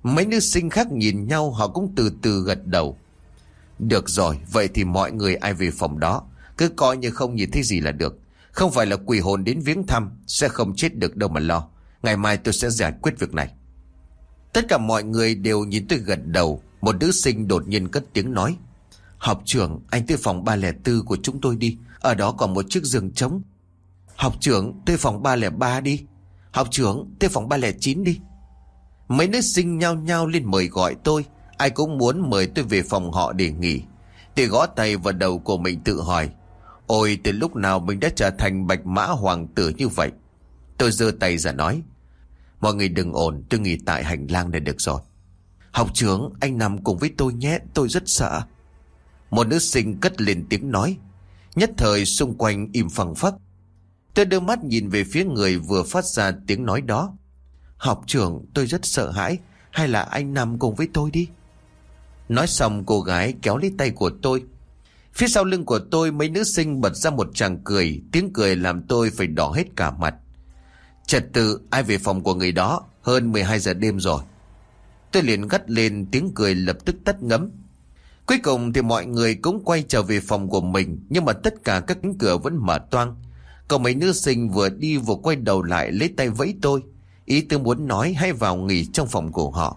Mấy nữ sinh khác nhìn nhau, họ cũng từ từ gật đầu. Được rồi, vậy thì mọi người ai về phòng đó cứ coi như không nhìn thấy gì là được. Không phải là quỷ hồn đến viếng thăm, sẽ không chết được đâu mà lo. Ngày mai tôi sẽ giải quyết việc này. Tất cả mọi người đều nhìn tôi gật đầu. Một nữ sinh đột nhiên cất tiếng nói: Học trưởng, anh tới phòng 304 của chúng tôi đi. Ở đó còn một chiếc giường trống. Học trưởng, tới phòng 303 đi. Học trưởng, tới phòng 309 đi. Mấy nữ sinh nhao nhao lên mời gọi tôi. Ai cũng muốn mời tôi về phòng họ để nghỉ. Tôi gõ tay vào đầu của mình tự hỏi: ôi, từ lúc nào mình đã trở thành bạch mã hoàng tử như vậy? Tôi giơ tay ra nói: mọi người đừng ồn, tôi nghỉ tại hành lang này được rồi. Học trưởng, anh nằm cùng với tôi nhé, tôi rất sợ. Một nữ sinh cất lên tiếng nói. Nhất thời xung quanh im phăng phắc. Tôi đưa mắt nhìn về phía người vừa phát ra tiếng nói đó. Học trưởng, tôi rất sợ hãi, hay là anh nằm cùng với tôi đi. Nói xong cô gái kéo lấy tay của tôi. Phía sau lưng của tôi mấy nữ sinh bật ra một tràng cười. Tiếng cười làm tôi phải đỏ hết cả mặt. Trật tự, ai về phòng của người đó? Hơn 12 giờ đêm rồi. Tôi liền gắt lên, tiếng cười lập tức tắt ngấm. Cuối cùng thì mọi người cũng quay trở về phòng của mình. Nhưng mà tất cả các cánh cửa vẫn mở toang. Còn mấy nữ sinh vừa đi vừa quay đầu lại lấy tay vẫy tôi. Ý tôi muốn nói hãy vào nghỉ trong phòng của họ.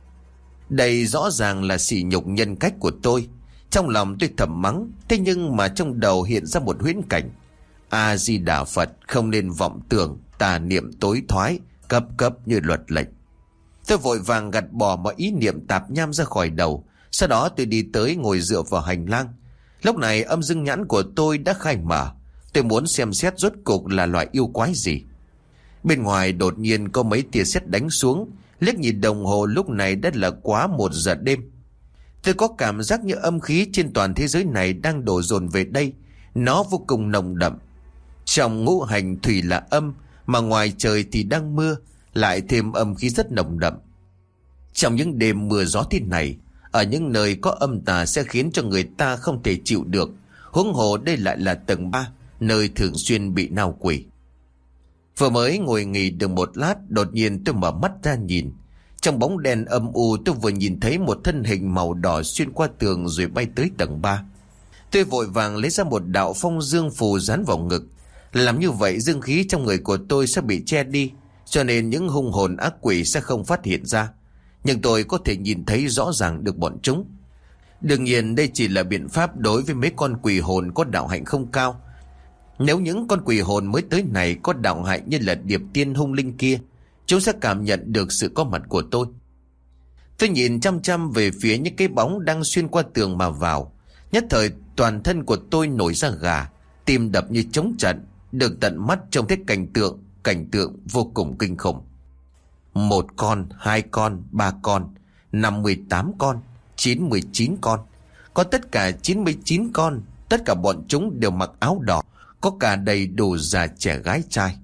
Đây rõ ràng là sỉ nhục nhân cách của tôi. Trong lòng tôi thầm mắng. Thế nhưng mà trong đầu hiện ra một huyễn cảnh. A Di Đà Phật, không nên vọng tưởng, tà niệm tối thoái, cấp như luật lệnh. Tôi vội vàng gạt bỏ mọi ý niệm tạp nham ra khỏi đầu. Sau đó tôi đi tới ngồi dựa vào hành lang. Lúc này âm dương nhãn của tôi đã khai mở. Tôi muốn xem xét rốt cuộc là loại yêu quái gì. Bên ngoài đột nhiên có mấy tia sét đánh xuống. Liếc nhìn đồng hồ lúc này đã là quá 1 giờ đêm. Tôi có cảm giác như âm khí trên toàn thế giới này đang đổ dồn về đây. Nó vô cùng nồng đậm. Trong ngũ hành thủy là âm, mà ngoài trời thì đang mưa, lại thêm âm khí rất nồng đậm. Trong những đêm mưa gió thế này, ở những nơi có âm tà sẽ khiến cho người ta không thể chịu được. Huống hồ đây lại là tầng 3, nơi thường xuyên bị nao quỷ. Vừa mới ngồi nghỉ được một lát, đột nhiên tôi mở mắt ra nhìn. Trong bóng đen âm u, tôi vừa nhìn thấy một thân hình màu đỏ xuyên qua tường rồi bay tới tầng 3. Tôi vội vàng lấy ra một đạo phong dương phù dán vào ngực. Làm như vậy dương khí trong người của tôi sẽ bị che đi, cho nên những hung hồn ác quỷ sẽ không phát hiện ra. Nhưng tôi có thể nhìn thấy rõ ràng được bọn chúng. Đương nhiên đây chỉ là biện pháp đối với mấy con quỷ hồn có đạo hạnh không cao. Nếu những con quỷ hồn mới tới này có đạo hạnh như là điệp tiên hung linh kia, chúng sẽ cảm nhận được sự có mặt của tôi. Tôi nhìn chăm chăm về phía những cái bóng đang xuyên qua tường mà vào. Nhất thời toàn thân của tôi nổi ra gà, tim đập như trống trận. Được tận mắt trông thấy cảnh tượng vô cùng kinh khủng. 1 con, 2 con, 3 con, 58 con, 99 con. Có tất cả 99 con. Tất cả bọn chúng đều mặc áo đỏ, có cả đầy đủ già trẻ gái trai.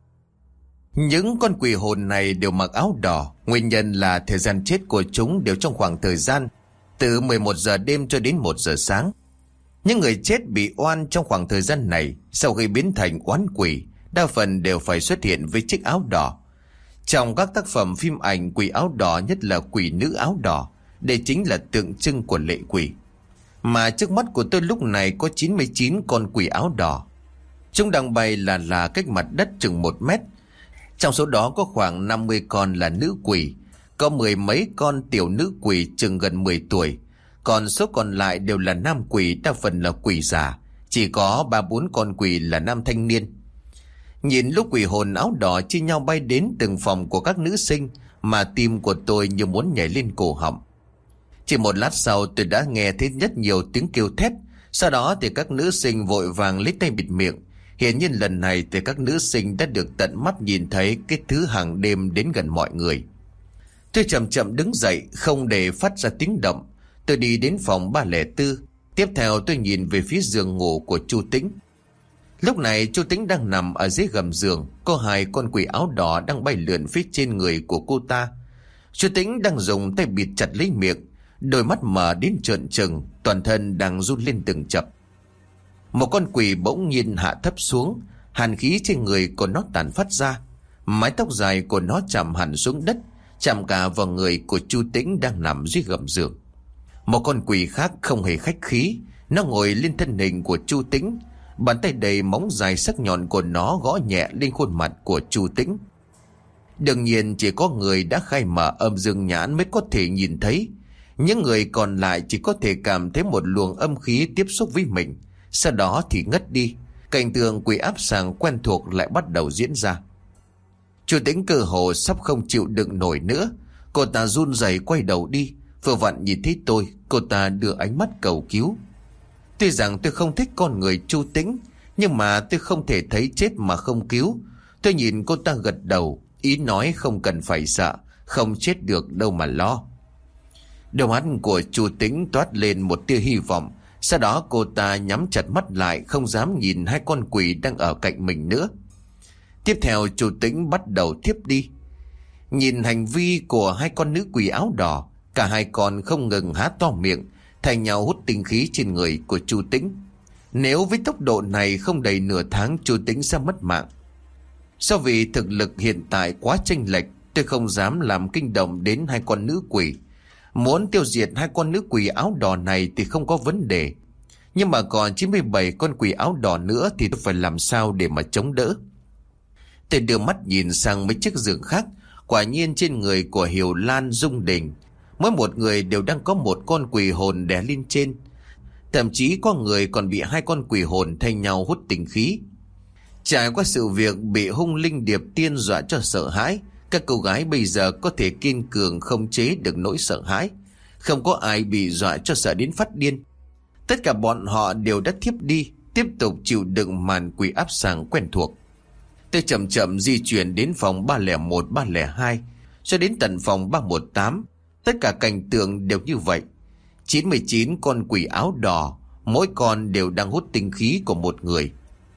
Những con quỷ hồn này đều mặc áo đỏ. Nguyên nhân là thời gian chết của chúng đều trong khoảng thời gian từ 11 giờ đêm cho đến 1 giờ sáng. Những người chết bị oan trong khoảng thời gian này, sau khi biến thành oán quỷ, đa phần đều phải xuất hiện với chiếc áo đỏ. Trong các tác phẩm phim ảnh, quỷ áo đỏ, nhất là quỷ nữ áo đỏ, đây chính là tượng trưng của lệ quỷ. Mà trước mắt của tôi lúc này có 99 con quỷ áo đỏ. Chúng đang bay là cách mặt đất chừng 1 mét. Trong số đó có khoảng 50 con là nữ quỷ, có 10 mấy con tiểu nữ quỷ chừng gần 10 tuổi. Còn số còn lại đều là nam quỷ, đa phần là quỷ già. Chỉ có 3-4 con quỷ là nam thanh niên. Nhìn lúc quỷ hồn áo đỏ chia nhau bay đến từng phòng của các nữ sinh, mà tim của tôi như muốn nhảy lên cổ họng. Chỉ một lát sau tôi đã nghe thấy rất nhiều tiếng kêu thét. Sau đó thì các nữ sinh vội vàng lấy tay bịt miệng. Hiển nhiên lần này thì các nữ sinh đã được tận mắt nhìn thấy cái thứ hàng đêm đến gần mọi người. Tôi chậm chậm đứng dậy, không để phát ra tiếng động. Tôi đi đến phòng 304. Tiếp theo tôi nhìn về phía giường ngủ của Chu Tĩnh. Lúc này Chu Tĩnh đang nằm ở dưới gầm giường. Có 2 con quỷ áo đỏ đang bay lượn phía trên người của cô ta. Chu Tĩnh đang dùng tay bịt chặt lấy miệng, đôi mắt mở đến trợn trừng, toàn thân đang run lên từng chập. Một con quỷ bỗng nhiên hạ thấp xuống, hàn khí trên người của nó tản phát ra. Mái tóc dài của nó chạm hẳn xuống đất, chạm cả vào người của Chu Tĩnh đang nằm dưới gầm giường. Một con quỷ khác không hề khách khí, nó ngồi lên thân hình của Chu Tĩnh, bàn tay đầy móng dài sắc nhọn của nó gõ nhẹ lên khuôn mặt của Chu Tĩnh. Đương nhiên chỉ có người đã khai mở âm dương nhãn mới có thể nhìn thấy. Những người còn lại chỉ có thể cảm thấy một luồng âm khí tiếp xúc với mình, sau đó thì ngất đi. Cảnh tượng quỷ áp sàng quen thuộc lại bắt đầu diễn ra. Chu Tĩnh cơ hồ sắp không chịu đựng nổi nữa. Cô ta run rẩy quay đầu đi. Vừa vặn nhìn thấy tôi, cô ta đưa ánh mắt cầu cứu. Tuy rằng tôi không thích con người Chu Tĩnh, nhưng mà tôi không thể thấy chết mà không cứu. Tôi nhìn cô ta gật đầu, ý nói không cần phải sợ, không chết được đâu mà lo. Đôi mắt của Chu Tĩnh toát lên một tia hy vọng. Sau đó cô ta nhắm chặt mắt lại, không dám nhìn hai con quỷ đang ở cạnh mình nữa. Tiếp theo Chu Tĩnh bắt đầu thiếp đi. Nhìn hành vi của hai con nữ quỷ áo đỏ, cả hai con không ngừng há to miệng, thay nhau hút tinh khí trên người của Chu Tĩnh. Nếu với tốc độ này không đầy nửa tháng Chu Tĩnh sẽ mất mạng. Do vì thực lực hiện tại quá chênh lệch, tôi không dám làm kinh động đến hai con nữ quỷ. Muốn tiêu diệt hai con nữ quỷ áo đỏ này thì không có vấn đề, nhưng mà còn 97 con quỷ áo đỏ nữa thì tôi phải làm sao để mà chống đỡ. Tôi đưa mắt nhìn sang mấy chiếc giường khác. Quả nhiên trên người của Hiểu Lan, Dung Đình, mỗi một người đều đang có một con quỷ hồn đè lên trên. Thậm chí có người còn bị hai con quỷ hồn thay nhau hút tinh khí. Trải qua sự việc bị hung linh điệp tiên dọa cho sợ hãi, các cô gái bây giờ có thể kiên cường không chế được nỗi sợ hãi. Không có ai bị dọa cho sợ đến phát điên. Tất cả bọn họ đều đã thiếp đi, tiếp tục chịu đựng màn quỷ áp sàng quen thuộc. Tôi chậm chậm di chuyển đến phòng 301, 302, cho đến tận phòng 318. Tất cả cảnh tượng đều như vậy. 99 con quỷ áo đỏ, mỗi con đều đang hút tinh khí của một người.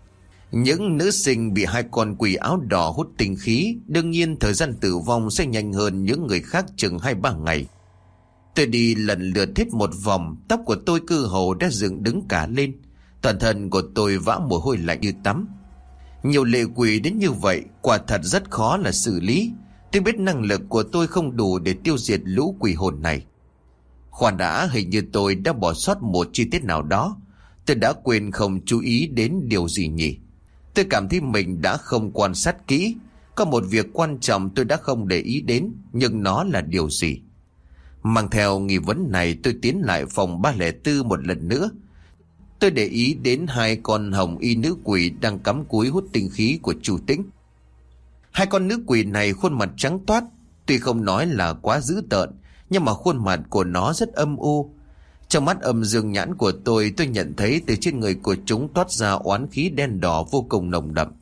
Những nữ sinh bị hai con quỷ áo đỏ hút tinh khí, đương nhiên thời gian tử vong sẽ nhanh hơn những người khác chừng 2-3 ngày. Tôi đi lần lượt hết một vòng, tóc của tôi cơ hồ đã dựng đứng cả lên. Toàn thân của tôi vã mồ hôi lạnh như tắm. Nhiều lệ quỷ đến như vậy, quả thật rất khó là xử lý. Tôi biết năng lực của tôi không đủ để tiêu diệt lũ quỷ hồn này. Khoan đã, hình như tôi đã bỏ sót một chi tiết nào đó. Tôi đã quên không chú ý đến điều gì nhỉ? Tôi cảm thấy mình đã không quan sát kỹ. Có một việc quan trọng tôi đã không để ý đến, nhưng nó là điều gì? Mang theo nghi vấn này, tôi tiến lại phòng 304 một lần nữa. Tôi để ý đến hai con hồng y nữ quỷ đang cắm cúi hút tinh khí của Chu Tĩnh. Hai con nữ quỷ này khuôn mặt trắng toát, tuy không nói là quá dữ tợn, nhưng mà khuôn mặt của nó rất âm u. Trong mắt âm dương nhãn của tôi nhận thấy từ trên người của chúng toát ra oán khí đen đỏ vô cùng nồng đậm.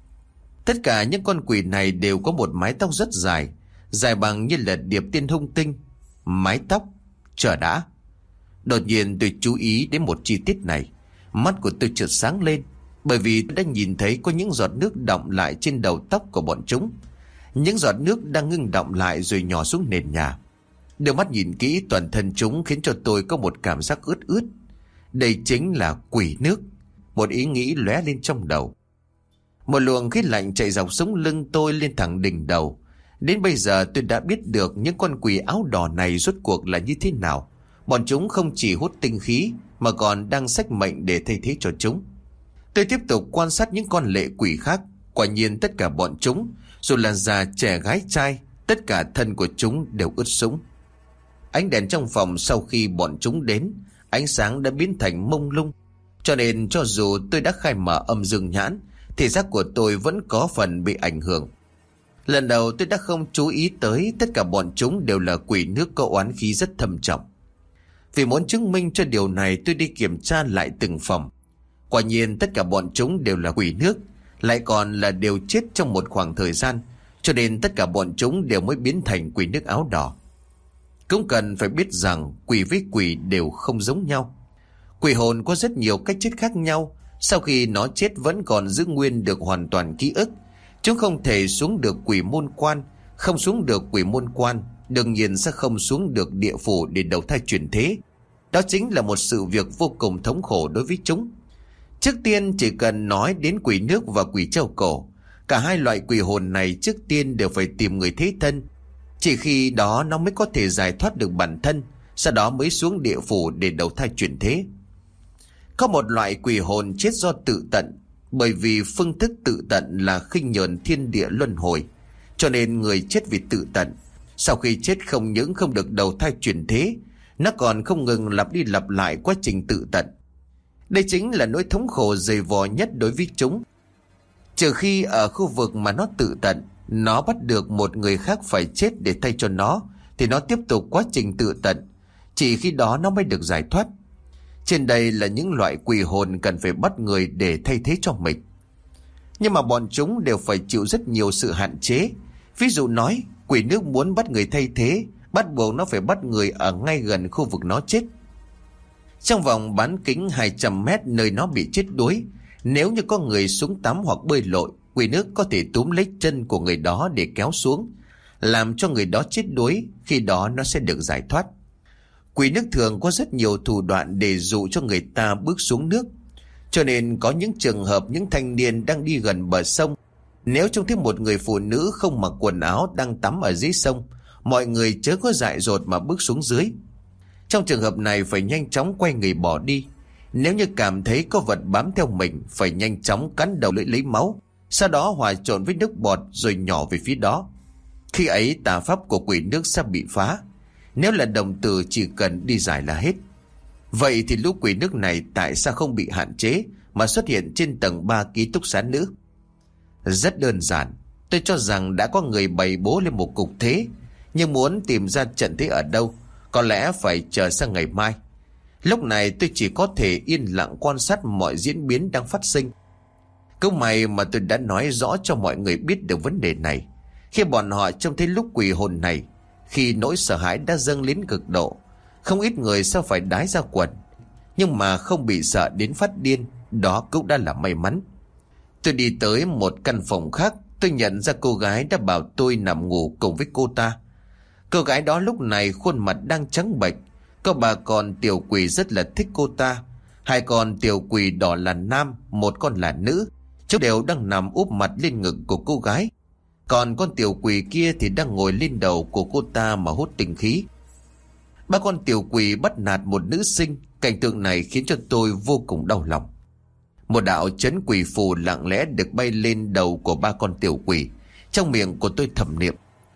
Tất cả những con quỷ này đều có một mái tóc rất dài, dài bằng như là điệp tiên hung tinh. Mái tóc, chờ đã. Đột nhiên tôi chú ý đến một chi tiết này. Mắt của tôi chợt sáng lên, bởi vì tôi đã nhìn thấy có những giọt nước đọng lại trên đầu tóc của bọn chúng. Những giọt nước đang ngưng đọng lại rồi nhỏ xuống nền nhà. Đưa mắt nhìn kỹ, toàn thân chúng khiến cho tôi có một cảm giác ướt ướt. Đây chính là quỷ nước. Một ý nghĩ lóe lên trong đầu. Một luồng khí lạnh chạy dọc sống lưng tôi lên thẳng đỉnh đầu. Đến bây giờ tôi đã biết được những con quỷ áo đỏ này rốt cuộc là như thế nào. Bọn chúng không chỉ hút tinh khí mà còn đang xách mệnh để thay thế cho chúng. Tôi tiếp tục quan sát những con lệ quỷ khác. Quả nhiên tất cả bọn chúng, dù là già trẻ gái trai, tất cả thân của chúng đều ướt sũng. Ánh đèn trong phòng sau khi bọn chúng đến, ánh sáng đã biến thành mông lung. Cho nên cho dù tôi đã khai mở âm dương nhãn, thị giác của tôi vẫn có phần bị ảnh hưởng. Lần đầu tôi đã không chú ý tới tất cả bọn chúng đều là quỷ nước có oán khí rất thâm trọng. Vì muốn chứng minh cho điều này, tôi đi kiểm tra lại từng phòng. Quả nhiên tất cả bọn chúng đều là quỷ nước, lại còn là đều chết trong một khoảng thời gian, cho nên tất cả bọn chúng đều mới biến thành quỷ nước áo đỏ. Cũng cần phải biết rằng quỷ với quỷ đều không giống nhau. Quỷ hồn có rất nhiều cách chết khác nhau. Sau khi nó chết vẫn còn giữ nguyên được hoàn toàn ký ức. Chúng không thể xuống được quỷ môn quan. Không xuống được quỷ môn quan, đương nhiên sẽ không xuống được địa phủ để đầu thai chuyển thế. Đó chính là một sự việc vô cùng thống khổ đối với chúng. Trước tiên chỉ cần nói đến quỷ nước và quỷ treo cổ, cả hai loại quỷ hồn này trước tiên đều phải tìm người thế thân. Chỉ khi đó nó mới có thể giải thoát được bản thân, sau đó mới xuống địa phủ để đầu thai chuyển thế. Có một loại quỷ hồn chết do tự tận, bởi vì phương thức tự tận là khinh nhờn thiên địa luân hồi, cho nên người chết vì tự tận sau khi chết không những không được đầu thai chuyển thế, nó còn không ngừng lặp đi lặp lại quá trình tự tận. Đây chính là nỗi thống khổ dày vò nhất đối với chúng. Trừ khi ở khu vực mà nó tự tận, nó bắt được một người khác phải chết để thay cho nó, thì nó tiếp tục quá trình tự tận. Chỉ khi đó nó mới được giải thoát. Trên đây là những loại quỷ hồn cần phải bắt người để thay thế cho mình. Nhưng mà bọn chúng đều phải chịu rất nhiều sự hạn chế. Ví dụ nói, quỷ nước muốn bắt người thay thế, bắt buộc nó phải bắt người ở ngay gần khu vực nó chết, trong vòng bán kính 200 mét nơi nó bị chết đuối. Nếu như có người xuống tắm hoặc bơi lội, quỷ nước có thể túm lấy chân của người đó để kéo xuống, làm cho người đó chết đuối. Khi đó nó sẽ được giải thoát. Quỷ nước thường có rất nhiều thủ đoạn để dụ cho người ta bước xuống nước. Cho nên có những trường hợp những thanh niên đang đi gần bờ sông, nếu trông thấy một người phụ nữ không mặc quần áo đang tắm ở dưới sông, mọi người chớ có dại dột mà bước xuống dưới. Trong trường hợp này phải nhanh chóng quay người bỏ đi. Nếu như cảm thấy có vật bám theo mình, phải nhanh chóng cắn đầu lưỡi lấy máu, sau đó hòa trộn với nước bọt rồi nhỏ về phía đó. Khi ấy tà pháp của quỷ nước sẽ bị phá. Nếu là đồng tử chỉ cần đi giải là hết. Vậy thì lũ quỷ nước này tại sao không bị hạn chế mà xuất hiện trên tầng 3 ký túc xá nữ? Rất đơn giản. Tôi cho rằng đã có người bày bố lên một cục thế, nhưng muốn tìm ra trận thế ở đâu, có lẽ phải chờ sang ngày mai. Lúc này tôi chỉ có thể yên lặng quan sát mọi diễn biến đang phát sinh. Câu may mà tôi đã nói rõ cho mọi người biết được vấn đề này. Khi bọn họ trông thấy lúc quỷ hồn này, khi nỗi sợ hãi đã dâng lên cực độ, không ít người sao phải đái ra quần, nhưng mà không bị sợ đến phát điên. Đó cũng đã là may mắn. Tôi đi tới một căn phòng khác, tôi nhận ra cô gái đã bảo tôi nằm ngủ cùng với cô ta. Cô gái đó lúc này khuôn mặt đang trắng bệch. Có bà con tiểu quỷ rất là thích cô ta. Hai con tiểu quỷ đỏ là nam, một con là nữ. Chúng đều đang nằm úp mặt lên ngực của cô gái. Còn con tiểu quỷ kia thì đang ngồi lên đầu của cô ta mà hút tinh khí. Ba con tiểu quỷ bắt nạt một nữ sinh. Cảnh tượng này khiến cho tôi vô cùng đau lòng. Một đạo trấn quỷ phù lặng lẽ được bay lên đầu của ba con tiểu quỷ. Trong miệng của tôi thầm niệm: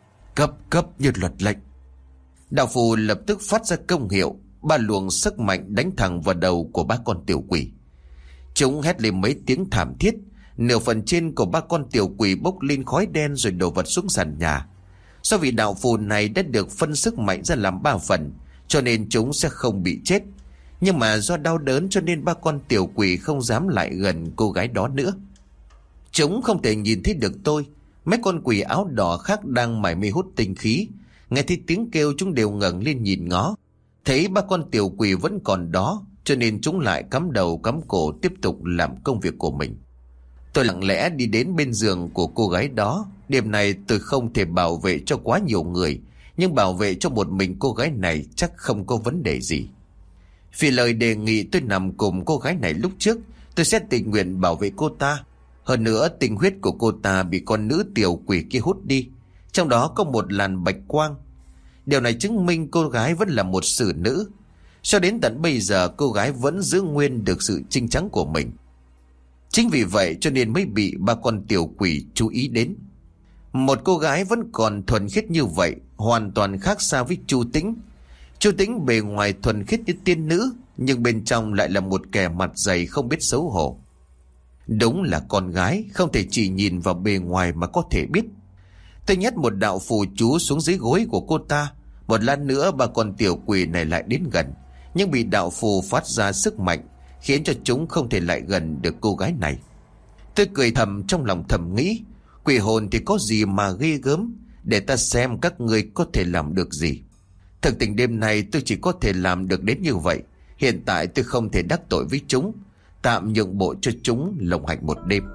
cấp như luật lệnh. Đạo phù lập tức phát ra công hiệu. Ba luồng sức mạnh đánh thẳng vào đầu của ba con tiểu quỷ. Chúng hét lên mấy tiếng thảm thiết. Nửa phần trên của ba con tiểu quỷ bốc lên khói đen rồi đổ vật xuống sàn nhà. Do vì đạo phù này đã được phân sức mạnh ra làm 3 phần, cho nên chúng sẽ không bị chết. Nhưng mà do đau đớn cho nên ba con tiểu quỷ không dám lại gần cô gái đó nữa. Chúng không thể nhìn thấy được tôi. Mấy con quỷ áo đỏ khác đang mải mê hút tinh khí. Nghe thấy tiếng kêu chúng đều ngẩng lên nhìn ngó. Thấy ba con tiểu quỷ vẫn còn đó, cho nên chúng lại cắm đầu cắm cổ tiếp tục làm công việc của mình. Tôi lặng lẽ đi đến bên giường của cô gái đó. Đêm này tôi không thể bảo vệ cho quá nhiều người, nhưng bảo vệ cho một mình cô gái này chắc không có vấn đề gì. Vì lời đề nghị tôi nằm cùng cô gái này lúc trước, tôi sẽ tình nguyện bảo vệ cô ta. Hơn nữa tinh huyết của cô ta bị con nữ tiểu quỷ kia hút đi, trong đó có một làn bạch quang. Điều này chứng minh cô gái vẫn là một xử nữ. Cho đến tận bây giờ cô gái vẫn giữ nguyên được sự trinh trắng của mình. Chính vì vậy cho nên mới bị ba con tiểu quỷ chú ý đến. Một cô gái vẫn còn thuần khiết như vậy, hoàn toàn khác xa với Chu Tĩnh. Chu Tĩnh bề ngoài thuần khiết như tiên nữ, nhưng bên trong lại là một kẻ mặt dày không biết xấu hổ. Đúng là con gái, không thể chỉ nhìn vào bề ngoài mà có thể biết. Tôi nhét một đạo phù chú xuống dưới gối của cô ta. Một lát nữa ba con tiểu quỷ này lại đến gần, nhưng bị đạo phù phát ra sức mạnh, khiến cho chúng không thể lại gần được cô gái này. Tôi cười thầm trong lòng thầm nghĩ, quỷ hồn thì có gì mà ghê gớm, để ta xem các ngươi có thể làm được gì. Thực tình đêm nay tôi chỉ có thể làm được đến như vậy. Hiện tại tôi không thể đắc tội với chúng, tạm nhượng bộ cho chúng lộng hành một đêm.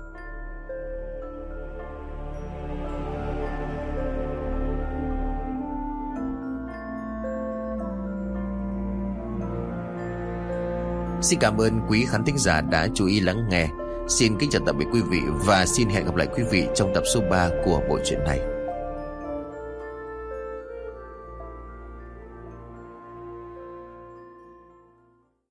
Xin cảm ơn quý khán thính giả đã chú ý lắng nghe. Xin kính chào tạm biệt quý vị và xin hẹn gặp lại quý vị trong tập số 3 của bộ truyện này.